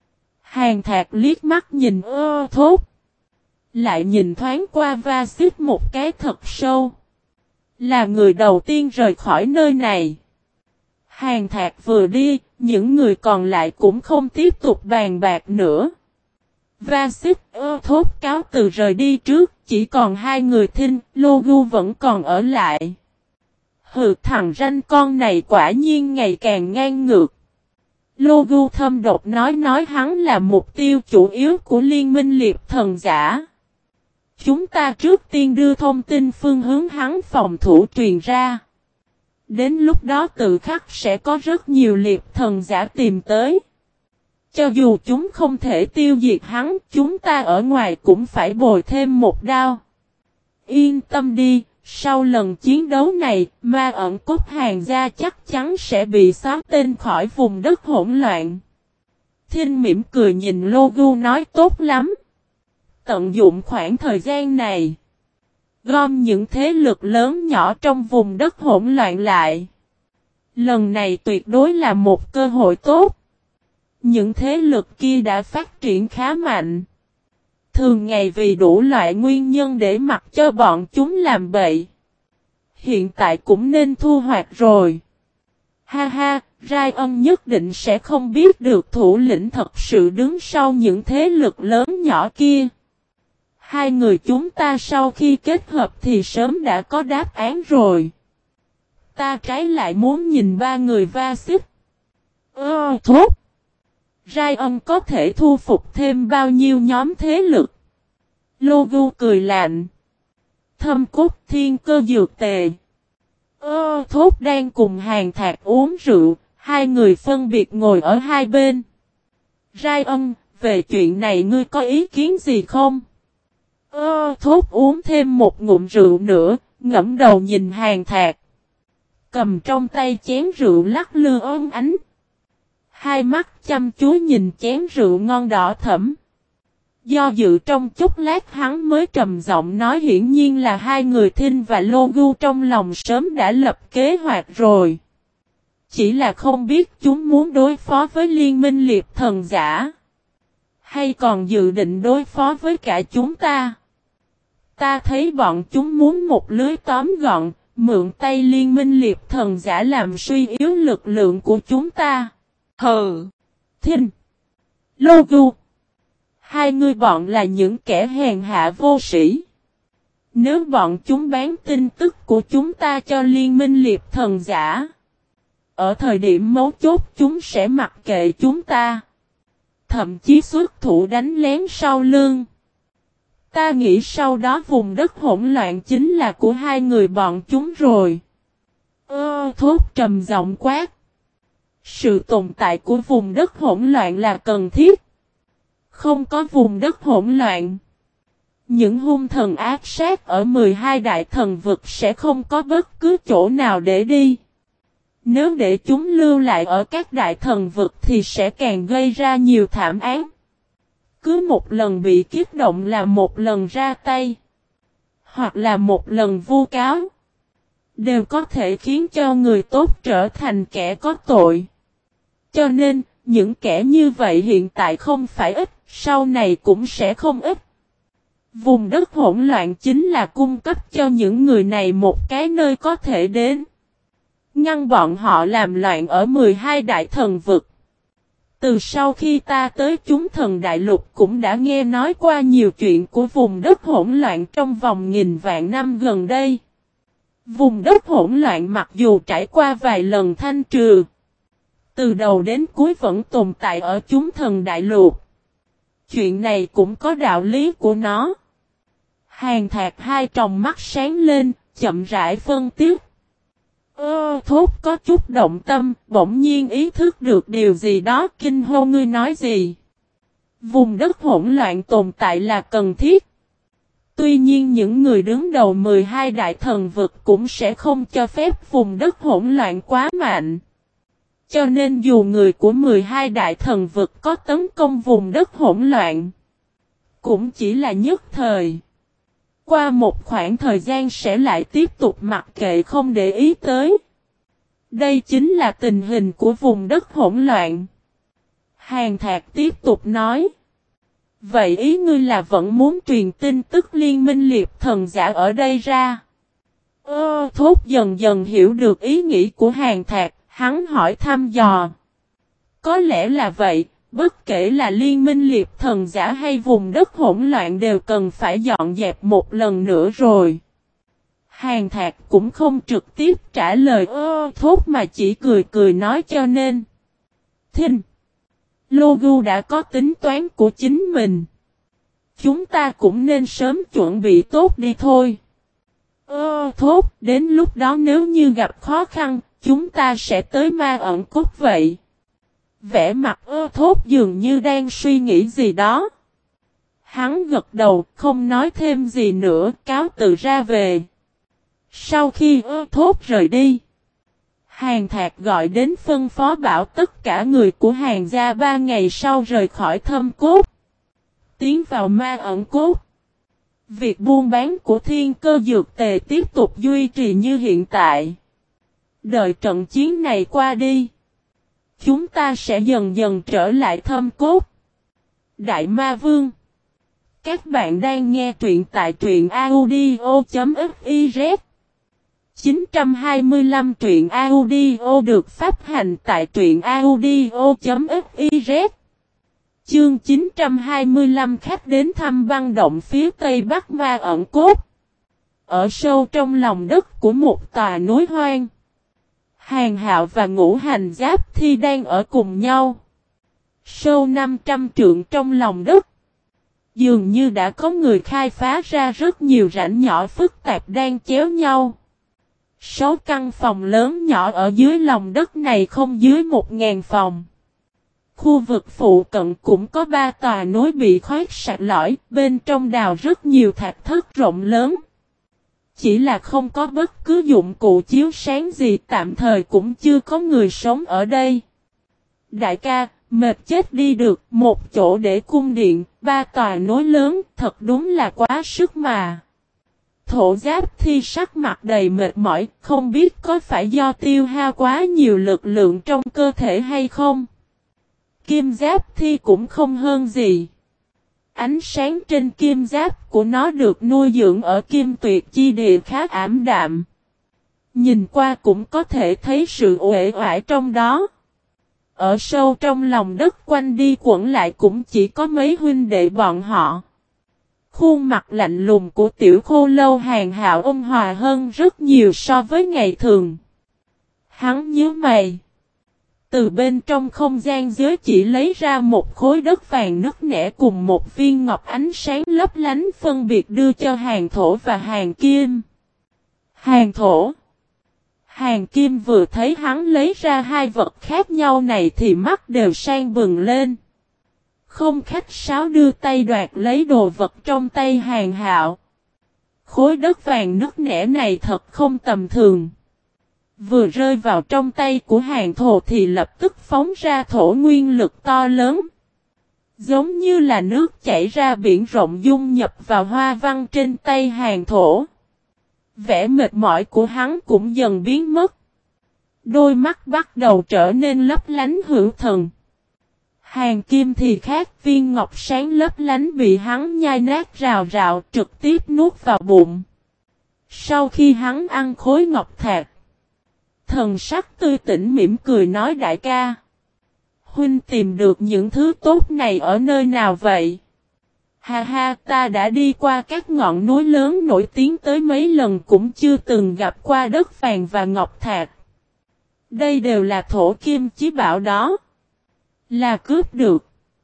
Hàn Thạc liếc mắt nhìn thốt. Lại nhìn thoáng qua Vasip một cái thật sâu. Là người đầu tiên rời khỏi nơi này. Hàn Thạc vừa đi, những người còn lại cũng không tiếp tục bàn bạc nữa. Vasit thốt cáo từ rời đi trước, chỉ còn hai người Thinh, Logu vẫn còn ở lại. Hừ, thằng ranh con này quả nhiên ngày càng ngang ngược. Logu thâm độc nói hắn là mục tiêu chủ yếu của liên minh liệp thần giả. Chúng ta trước tiên đưa thông tin phương hướng hắn phòng thủ truyền ra. Đến lúc đó tự khắc sẽ có rất nhiều liệp thần giả tìm tới. Cho dù chúng không thể tiêu diệt hắn, chúng ta ở ngoài cũng phải bồi thêm một đao. Yên tâm đi, sau lần chiến đấu này, ma ẩn cốt hàng gia chắc chắn sẽ bị xóa tên khỏi vùng đất hỗn loạn. Thinh mỉm cười nhìn Logu nói tốt lắm. Tận dụng khoảng thời gian này. Gom những thế lực lớn nhỏ trong vùng đất hỗn loạn lại. Lần này tuyệt đối là một cơ hội tốt. Những thế lực kia đã phát triển khá mạnh. Thường ngày vì đủ loại nguyên nhân để mặc cho bọn chúng làm bậy. Hiện tại cũng nên thu hoạch rồi. Ha ha, Ryan nhất định sẽ không biết được thủ lĩnh thật sự đứng sau những thế lực lớn nhỏ kia. Hai người chúng ta sau khi kết hợp thì sớm đã có đáp án rồi. Ta trái lại muốn nhìn ba người va xích. Thốt. Ryan có thể thu phục thêm bao nhiêu nhóm thế lực? Logu cười lạnh. Thâm cốt thiên cơ dược tề. Thốt đang cùng Hàng Thạc uống rượu, hai người phân biệt ngồi ở hai bên. Ryan, về chuyện này ngươi có ý kiến gì không? Thốt uống thêm một ngụm rượu nữa, ngẫm đầu nhìn Hàng Thạc. Cầm trong tay chén rượu lắc lư óng ánh. Hai mắt chăm chú nhìn chén rượu ngon đỏ thẫm. Do dự trong chốc lát hắn mới trầm giọng nói hiển nhiên là hai người Thinh và Logu trong lòng sớm đã lập kế hoạch rồi. Chỉ là không biết chúng muốn đối phó với liên minh liệp thần giả. Hay còn dự định đối phó với cả chúng ta. Ta thấy bọn chúng muốn một lưới tóm gọn, mượn tay liên minh liệp thần giả làm suy yếu lực lượng của chúng ta. Hừ! Thinh! Logu! Hai người bọn là những kẻ hèn hạ vô sĩ. Nếu bọn chúng bán tin tức của chúng ta cho liên minh liệp thần giả, ở thời điểm mấu chốt chúng sẽ mặc kệ chúng ta. Thậm chí xuất thủ đánh lén sau lưng. Ta nghĩ sau đó vùng đất hỗn loạn chính là của hai người bọn chúng rồi. Thốt trầm giọng quát. Sự tồn tại của vùng đất hỗn loạn là cần thiết. Không có vùng đất hỗn loạn. Những hung thần ác sát ở 12 đại thần vực sẽ không có bất cứ chỗ nào để đi. Nếu để chúng lưu lại ở các đại thần vực thì sẽ càng gây ra nhiều thảm án. Cứ một lần bị kích động là một lần ra tay. Hoặc là một lần vu cáo. Đều có thể khiến cho người tốt trở thành kẻ có tội. Cho nên, những kẻ như vậy hiện tại không phải ít, sau này cũng sẽ không ít. Vùng đất hỗn loạn chính là cung cấp cho những người này một cái nơi có thể đến. Ngăn bọn họ làm loạn ở 12 đại thần vực. Từ sau khi ta tới chúng thần đại lục cũng đã nghe nói qua nhiều chuyện của vùng đất hỗn loạn trong vòng nghìn vạn năm gần đây. Vùng đất hỗn loạn mặc dù trải qua vài lần thanh trừ, từ đầu đến cuối vẫn tồn tại ở chúng thần đại lục. Chuyện này cũng có đạo lý của nó. Hàng Thạc hai tròng mắt sáng lên, chậm rãi phân tích. Thốt có chút động tâm, bỗng nhiên ý thức được điều gì đó. Kinh hô, ngươi nói gì? Vùng đất hỗn loạn tồn tại là cần thiết. Tuy nhiên những người đứng đầu 12 đại thần vực cũng sẽ không cho phép vùng đất hỗn loạn quá mạnh. Cho nên dù người của 12 đại thần vực có tấn công vùng đất hỗn loạn, cũng chỉ là nhất thời. Qua một khoảng thời gian sẽ lại tiếp tục mặc kệ không để ý tới. Đây chính là tình hình của vùng đất hỗn loạn. Hàng Thạc tiếp tục nói. Vậy ý ngươi là vẫn muốn truyền tin tức liên minh liệp thần giả ở đây ra? Thốt dần dần hiểu được ý nghĩ của Hàng Thạc, hắn hỏi thăm dò. Có lẽ là vậy, bất kể là liên minh liệp thần giả hay vùng đất hỗn loạn đều cần phải dọn dẹp một lần nữa rồi. Hàn Thạc cũng không trực tiếp trả lời thốt mà chỉ cười cười nói cho nên. Thinh. Logu đã có tính toán của chính mình. Chúng ta cũng nên sớm chuẩn bị tốt đi thôi. Thốt, đến lúc đó nếu như gặp khó khăn, chúng ta sẽ tới ma ẩn cốt vậy. Vẻ mặt thốt dường như đang suy nghĩ gì đó. Hắn gật đầu, không nói thêm gì nữa, cáo từ ra về. Sau khi thốt rời đi, Hàn Thạc gọi đến phân phó bảo tất cả người của Hàn gia 3 ngày sau rời khỏi Thâm Cốt, tiến vào ma ẩn cốt. Việc buôn bán của Thiên Cơ Dược Tề tiếp tục duy trì như hiện tại. Đợi trận chiến này qua đi, chúng ta sẽ dần dần trở lại Thâm Cốt. Đại Ma Vương, các bạn đang nghe truyện tại truyện audio.fiz. 925 truyện audio được phát hành tại truyện audio.fiz. Chương 925 khách đến thăm băng động phía tây bắc ma ẩn cốt. Ở sâu trong lòng đất của một tòa núi hoang, Hàn Hạo và Ngũ Hành Giáp Thi đang ở cùng nhau. Sâu 500 trượng trong lòng đất, dường như đã có người khai phá ra rất nhiều rãnh nhỏ phức tạp đang chéo nhau. 6 căn phòng lớn nhỏ ở dưới lòng đất này không dưới 1000 phòng. Khu vực phụ cận cũng có 3 tòa núi bị khoét sạch lõi, bên trong đào rất nhiều thạch thất rộng lớn. Chỉ là không có bất cứ dụng cụ chiếu sáng gì, tạm thời cũng chưa có người sống ở đây. Đại ca, mệt chết đi được, một chỗ để cung điện, 3 tòa núi lớn, thật đúng là quá sức mà. Thổ Giáp Thi sắc mặt đầy mệt mỏi, không biết có phải do tiêu hao quá nhiều lực lượng trong cơ thể hay không. Kim Giáp Thi cũng không hơn gì. Ánh sáng trên kim giáp của nó được nuôi dưỡng ở kim tuyệt chi địa khá ảm đạm. Nhìn qua cũng có thể thấy sự uể oải trong đó. Ở sâu trong lòng đất quanh đi quẩn lại cũng chỉ có mấy huynh đệ bọn họ. Khuôn mặt lạnh lùng của tiểu khô lâu Hàn Hạo ôn hòa hơn rất nhiều so với ngày thường. Hắn nhíu mày. Từ bên trong không gian giới chỉ lấy ra một khối đất vàng nứt nẻ cùng một viên ngọc ánh sáng lấp lánh phân biệt đưa cho Hàn Thổ và Hàn Kim. Hàn Thổ, Hàn Kim vừa thấy hắn lấy ra hai vật khác nhau này thì mắt đều sang bừng lên. Không khách sáo đưa tay đoạt lấy đồ vật trong tay Hàn Hạo. Khối đất vàng nứt nẻ này thật không tầm thường. Vừa rơi vào trong tay của Hàn Thổ thì lập tức phóng ra thổ nguyên lực to lớn. Giống như là nước chảy ra biển rộng dung nhập vào hoa văn trên tay Hàn Thổ. Vẻ mệt mỏi của hắn cũng dần biến mất. Đôi mắt bắt đầu trở nên lấp lánh hữu thần. Hàn Kim thì khác, viên ngọc sáng lấp lánh bị hắn nhai nát rào rào trực tiếp nuốt vào bụng. Sau khi hắn ăn khối ngọc thạch, thần sắc tươi tỉnh mỉm cười nói đại ca. Huynh tìm được những thứ tốt này ở nơi nào vậy? Ha ha, ta đã đi qua các ngọn núi lớn nổi tiếng tới mấy lần cũng chưa từng gặp qua đất vàng và ngọc thạch. Đây đều là thổ kim chí bảo đó. Là cướp được.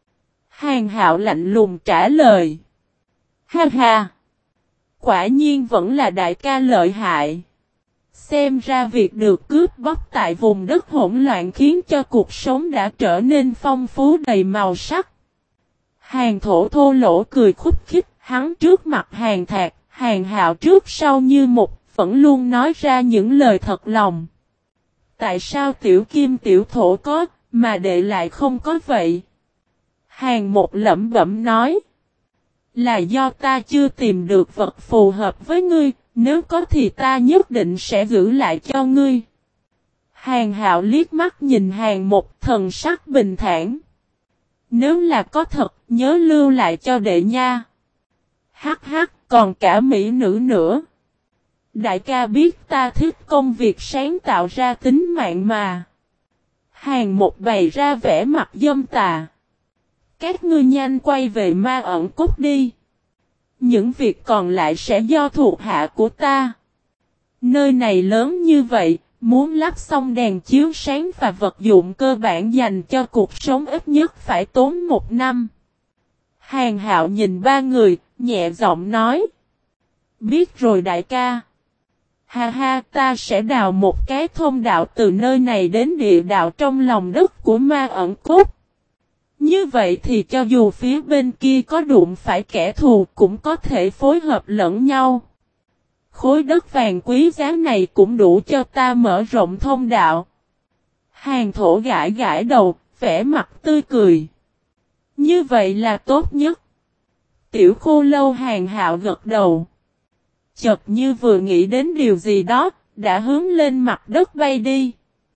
Hàn Hạo lạnh lùng trả lời. Ha ha. Quả nhiên vẫn là đại ca lợi hại. Xem ra việc được cướp bóc tại vùng đất hỗn loạn khiến cho cuộc sống đã trở nên phong phú đầy màu sắc. Hàn Thổ thô lỗ cười khúc khích, hắn trước mặt Hàn Thạc, Hàn Hạo trước sau như một, vẫn luôn nói ra những lời thật lòng. Tại sao tiểu kim tiểu thổ có, mà đệ lại không có vậy? Hàn Một lẩm bẩm nói. Là do ta chưa tìm được vật phù hợp với ngươi, nếu có thì ta nhất định sẽ giữ lại cho ngươi. Hàn Hạo liếc mắt nhìn Hàn Một, thần sắc bình thản. Nếu là có thật, nhớ lưu lại cho đệ nha. Hắc hắc, còn cả mỹ nữ nữa. Đại ca biết ta thích công việc sáng tạo ra tính mạng mà. Hàng một bày ra vẻ mặt dâm tà. Các ngươi nhanh quay về ma ẩn cốt đi. Những việc còn lại sẽ do thuộc hạ của ta. Nơi này lớn như vậy, muốn lắp xong đèn chiếu sáng và vật dụng cơ bản dành cho cuộc sống ít nhất phải tốn 1 năm. Hàng Hạo nhìn ba người, nhẹ giọng nói. Biết rồi đại ca. Ha ha, ta sẽ đào một cái thông đạo từ nơi này đến địa đạo trong lòng đất của ma ẩn cốt. Như vậy thì cho dù phía bên kia có đụng phải kẻ thù cũng có thể phối hợp lẫn nhau. Khối đất vàng quý giá này cũng đủ cho ta mở rộng thông đạo. Hàng thổ gãi gãi đầu, vẻ mặt tươi cười. Như vậy là tốt nhất. Tiểu Khô Lâu Hàng Hạo gật đầu. Chợt như vừa nghĩ đến điều gì đó, đã hướng lên mặt đất bay đi.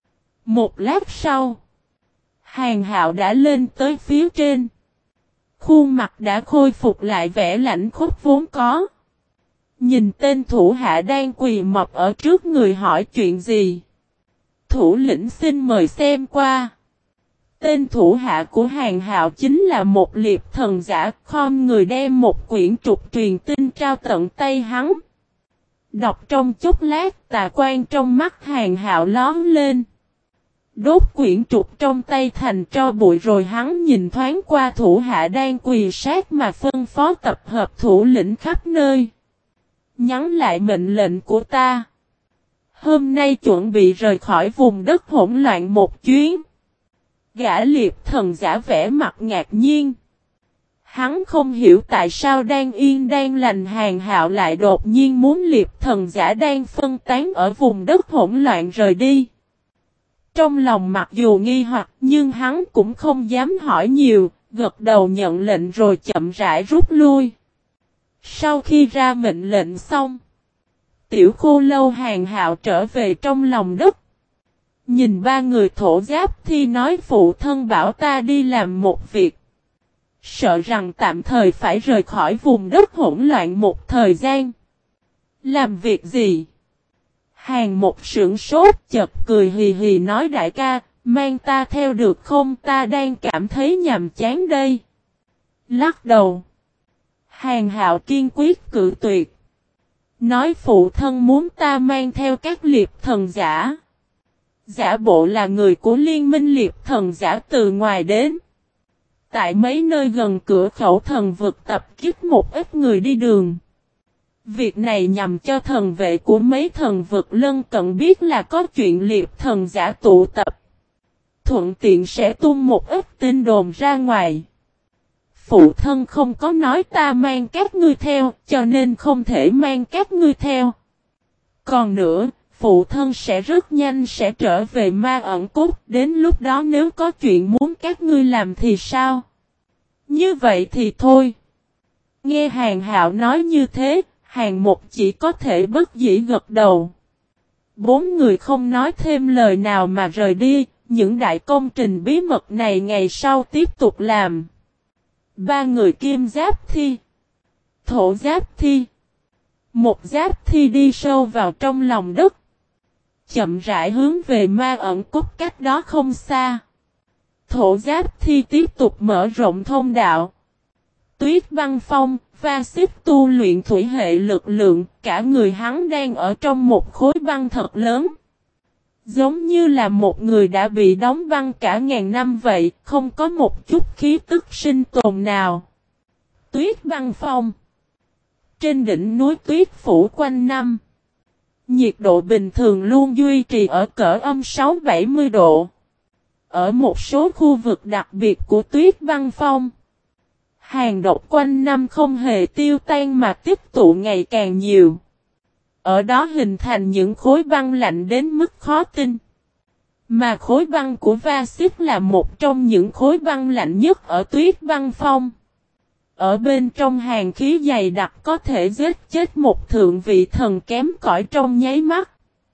Một lát sau, Hàng Hạo đã lên tới phía trên. Khuôn mặt đã khôi phục lại vẻ lãnh khốc vốn có. Nhìn tên thủ hạ đang quỳ mọp ở trước người hỏi chuyện gì. Thủ lĩnh xin mời xem qua. Tên thủ hạ của Hàng Hạo chính là một liệp thần giả, khom người đem một quyển trục truyền tin trao tận tay hắn. Đọc trong chốc lát, tà quan trong mắt Hàng Hạo lóm lên. Đốt quyển trục trong tay thành tro bụi rồi hắn nhìn thoáng qua thủ hạ đang quỳ sát mà phân phó tập hợp thủ lĩnh khắp nơi. Nhắn lại mệnh lệnh của ta. Hôm nay chuẩn bị rời khỏi vùng đất hỗn loạn một chuyến. Gã liệp thần giả vẻ mặt ngạc nhiên. Hắn không hiểu tại sao đang yên đang lành Hàng Hạo lại đột nhiên muốn liệp thần giả đang phân tán ở vùng đất hỗn loạn rời đi. Trong lòng mặc dù nghi hoặc nhưng hắn cũng không dám hỏi nhiều, gật đầu nhận lệnh rồi chậm rãi rút lui. Sau khi ra mệnh lệnh xong, Tiểu Khô Lâu Hàng Hạo trở về trong lòng đất. Nhìn ba người thổ giáp thì nói phụ thân bảo ta đi làm một việc. Sợ rằng tạm thời phải rời khỏi vùng đất hỗn loạn một thời gian. Làm việc gì? Hàng một sửng sốt chợt cười hì hì nói đại ca, mang ta theo được không, ta đang cảm thấy nhàm chán đây. Lắc đầu. Hàng Hạo kiên quyết cự tuyệt. Nói phụ thân muốn ta mang theo các liệp thần giả. Giả bộ là người của liên minh liệp thần giả từ ngoài đến. Tại mấy nơi gần cửa khẩu thần vực tập kích một ít người đi đường. Việc này nhằm cho thần vệ của mấy thần vực lân cận biết là có chuyện liệp thần giả tụ tập. Thuận tiện sẽ tung một ít tin đồn ra ngoài. Phụ thân không có nói ta mang các ngươi theo, cho nên không thể mang các ngươi theo. Còn nữa, phụ thân sẽ rất nhanh sẽ trở về ma ẩn cốt, đến lúc đó nếu có chuyện muốn các ngươi làm thì sao? Như vậy thì thôi. Nghe Hàng Hạo nói như thế, Hàng một chỉ có thể bất dĩ gật đầu. 4 người không nói thêm lời nào mà rời đi, những đại công trình bí mật này ngày sau tiếp tục làm. 3 người kim giáp thi, thổ giáp thi, một giáp thi đi sâu vào trong lòng đất. Chậm rãi hướng về ma ẩn cốt cách đó không xa. Thổ giáp thi tiếp tục mở rộng thông đạo. Tuyết Băng Phong, va xếp tu luyện thủy hệ lực lượng, cả người hắn đang ở trong một khối băng thật lớn. Giống như là một người đã bị đóng băng cả ngàn năm vậy, không có một chút khí tức sinh tồn nào. Tuyết Băng Phong. Trên đỉnh núi tuyết phủ quanh năm. Nhiệt độ bình thường luôn duy trì ở cỡ âm 6-70 độ. Ở một số khu vực đặc biệt của Tuyết Băng Phong, hàng độc quanh năm không hề tiêu tan mà tích tụ ngày càng nhiều. Ở đó hình thành những khối băng lạnh đến mức khó tin. Mà khối băng của Va Xích là một trong những khối băng lạnh nhất ở Tuyết Băng Phong. Ở bên trong hàng khí dày đặc có thể giết chết một thượng vị thần kém cỏi trong nháy mắt.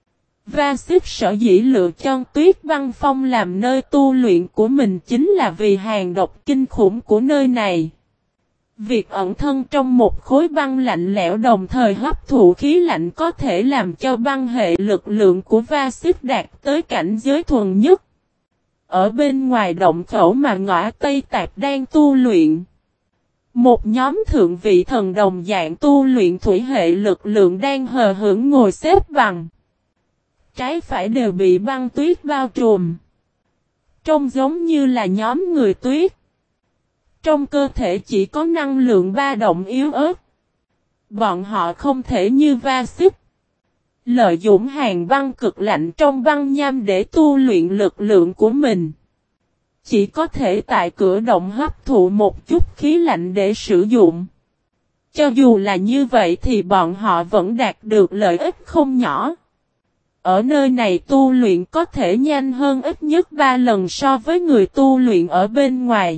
Va Xích sở dĩ lựa chọn Tuyết Băng Phong làm nơi tu luyện của mình chính là vì hàng độc kinh khủng của nơi này. Việc ẩn thân trong một khối băng lạnh lẽo đồng thời hấp thụ khí lạnh có thể làm cho băng hệ lực lượng của Va Xích đạt tới cảnh giới thuần nhất. ở bên ngoài động khẩu mà ngõa Tây Tạp đang tu luyện. Một nhóm thượng vị thần đồng dạng tu luyện thủy hệ lực lượng đang hờ hững ngồi xếp bằng. Trái phải đều bị băng tuyết bao trùm. Trông giống như là nhóm người tuyết. Trong cơ thể chỉ có năng lượng ba động yếu ớt. Bọn họ không thể như va xích. Lợi dụng hàn băng cực lạnh trong băng nham để tu luyện lực lượng của mình. Chỉ có thể tại cửa động hấp thụ một chút khí lạnh để sử dụng. Cho dù là như vậy thì bọn họ vẫn đạt được lợi ích không nhỏ. Ở nơi này tu luyện có thể nhanh hơn ít nhất 3 lần so với người tu luyện ở bên ngoài.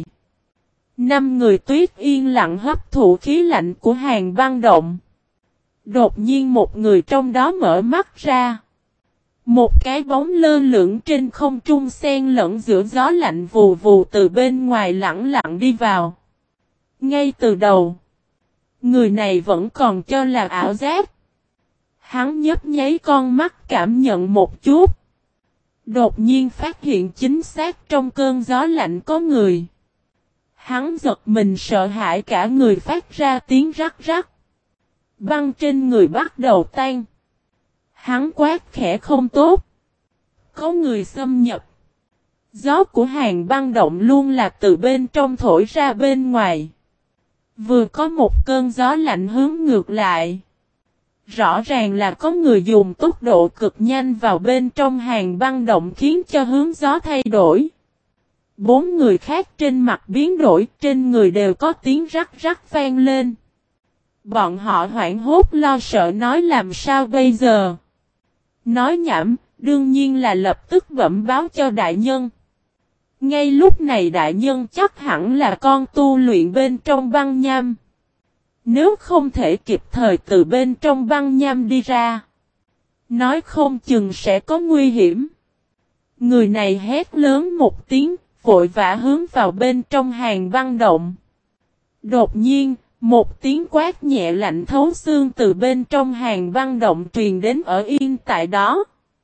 5 người tuyết yên lặng hấp thụ khí lạnh của hàn băng động. Đột nhiên một người trong đó mở mắt ra. Một cái bóng lơ lửng trên không trung xen lẫn giữa gió lạnh vù vù từ bên ngoài lẳng lặng đi vào. Ngay từ đầu, người này vẫn còn cho là ảo giác. Hắn nhấp nháy con mắt cảm nhận một chút. Đột nhiên phát hiện chính xác trong cơn gió lạnh có người. Hắn giật mình sợ hãi cả người phát ra tiếng rắc rắc. Băng trên người bắt đầu tan. Hắn quát khẽ không tốt. Có người xâm nhập. Gió của hàn băng động luôn là từ bên trong thổi ra bên ngoài. Vừa có một cơn gió lạnh hướng ngược lại. Rõ ràng là có người dùng tốc độ cực nhanh vào bên trong hàn băng động khiến cho hướng gió thay đổi. 4 người khác trên mặt biến đổi, trên người đều có tiếng rắc rắc vang lên. Bọn họ hoảng hốt lo sợ nói làm sao bây giờ. Nói nhảm, đương nhiên là lập tức bẩm báo cho đại nhân. Ngay lúc này đại nhân chắc hẳn là con tu luyện bên trong băng nham. Nếu không thể kịp thời từ bên trong băng nham đi ra, nói không chừng sẽ có nguy hiểm. Người này hét lớn một tiếng, vội vã hướng vào bên trong hàn băng động. Đột nhiên, một tiếng quát nhẹ lạnh thấu xương từ bên trong hàn băng động truyền đến ở yên tại đó.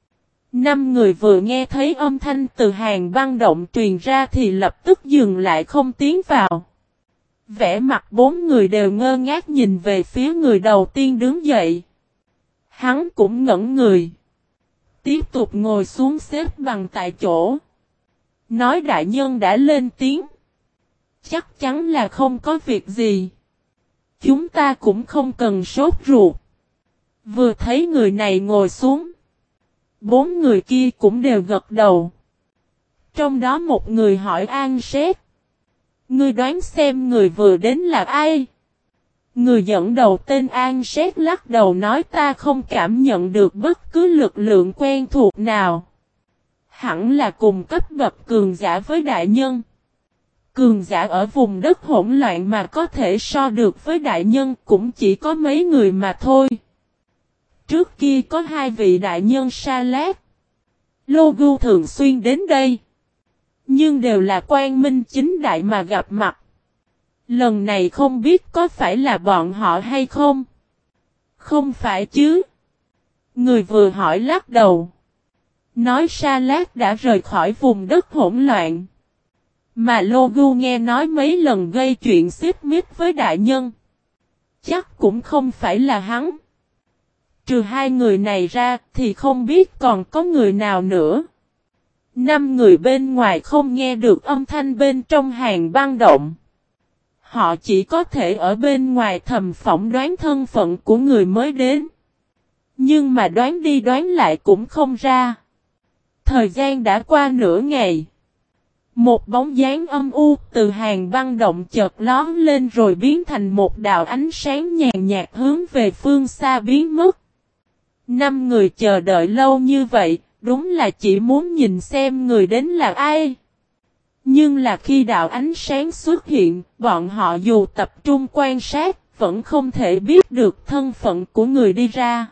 5 người vừa nghe thấy âm thanh từ hàn băng động truyền ra thì lập tức dừng lại không tiến vào. Vẻ mặt 4 người đều ngơ ngác nhìn về phía người đầu tiên đứng dậy. Hắn cũng ngẩn người. Tiếp tục ngồi xuống xếp bằng tại chỗ. Nói đại nhân đã lên tiếng. Chắc chắn là không có việc gì. Chúng ta cũng không cần sốt ruột. Vừa thấy người này ngồi xuống. 4 người kia cũng đều gật đầu. Trong đó một người hỏi An Sét. Ngươi đoán xem người vừa đến là ai? Người dẫn đầu tên An Sét lắc đầu nói ta không cảm nhận được bất cứ lực lượng quen thuộc nào. Hẳn là cùng cấp bậc cường giả với đại nhân. Cường giả ở vùng đất hỗn loạn mà có thể so được với đại nhân cũng chỉ có mấy người mà thôi. Trước kia có 2 vị đại nhân Sa Lát, Logu thường xuyên đến đây. Nhưng đều là quan minh chính đại mà gặp mặt. Lần này không biết có phải là bọn họ hay không? Không phải chứ. Người vừa hỏi lắc đầu. Nói Sa Lát đã rời khỏi vùng đất hỗn loạn. Mà Logu nghe nói mấy lần gây chuyện xích mích với đại nhân. Chắc cũng không phải là hắn. Trừ 2 người này ra thì không biết còn có người nào nữa. 5 người bên ngoài không nghe được âm thanh bên trong hàn băng động. Họ chỉ có thể ở bên ngoài thầm phỏng đoán thân phận của người mới đến. Nhưng mà đoán đi đoán lại cũng không ra. Thời gian đã qua nửa ngày. Một bóng dáng âm u từ hàn băng động chợt lóm lên rồi biến thành một đạo ánh sáng nhàn nhạt hướng về phương xa biến mất. 5 người chờ đợi lâu như vậy, đúng là chỉ muốn nhìn xem người đến là ai. Nhưng là khi đạo ánh sáng xuất hiện, bọn họ dù tập trung quan sát, vẫn không thể biết được thân phận của người đi ra.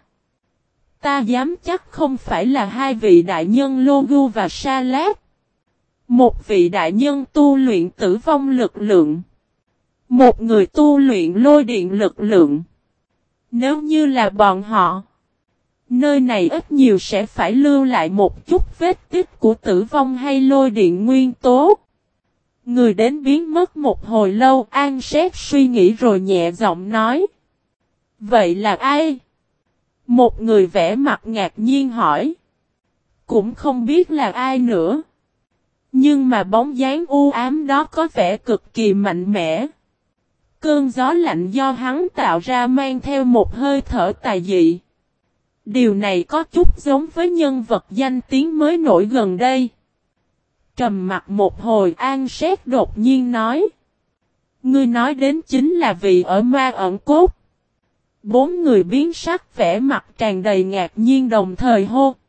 Ta dám chắc không phải là 2 vị đại nhân Logu và Sa Lát. Một vị đại nhân tu luyện tử vong lực lượng. Một người tu luyện lôi điện lực lượng. Nếu như là bọn họ, Nơi này ít nhiều sẽ phải lưu lại một chút vết tích của tử vong hay lôi điện nguyên tố. Người đến biến mất một hồi lâu, An Xét suy nghĩ rồi nhẹ giọng nói. Vậy là ai? Một người vẻ mặt ngạc nhiên hỏi. Cũng không biết là ai nữa. Nhưng mà bóng dáng u ám đó có vẻ cực kỳ mạnh mẽ. Cơn gió lạnh do hắn tạo ra mang theo một hơi thở tà dị. Điều này có chút giống với nhân vật danh tiếng mới nổi gần đây. Trầm mặt một hồi, An Xét đột nhiên nói. Ngươi nói đến chính là vị ở Ma Ẩn Cốt. Bốn người biến sắc vẻ mặt tràn đầy ngạc nhiên đồng thời hô.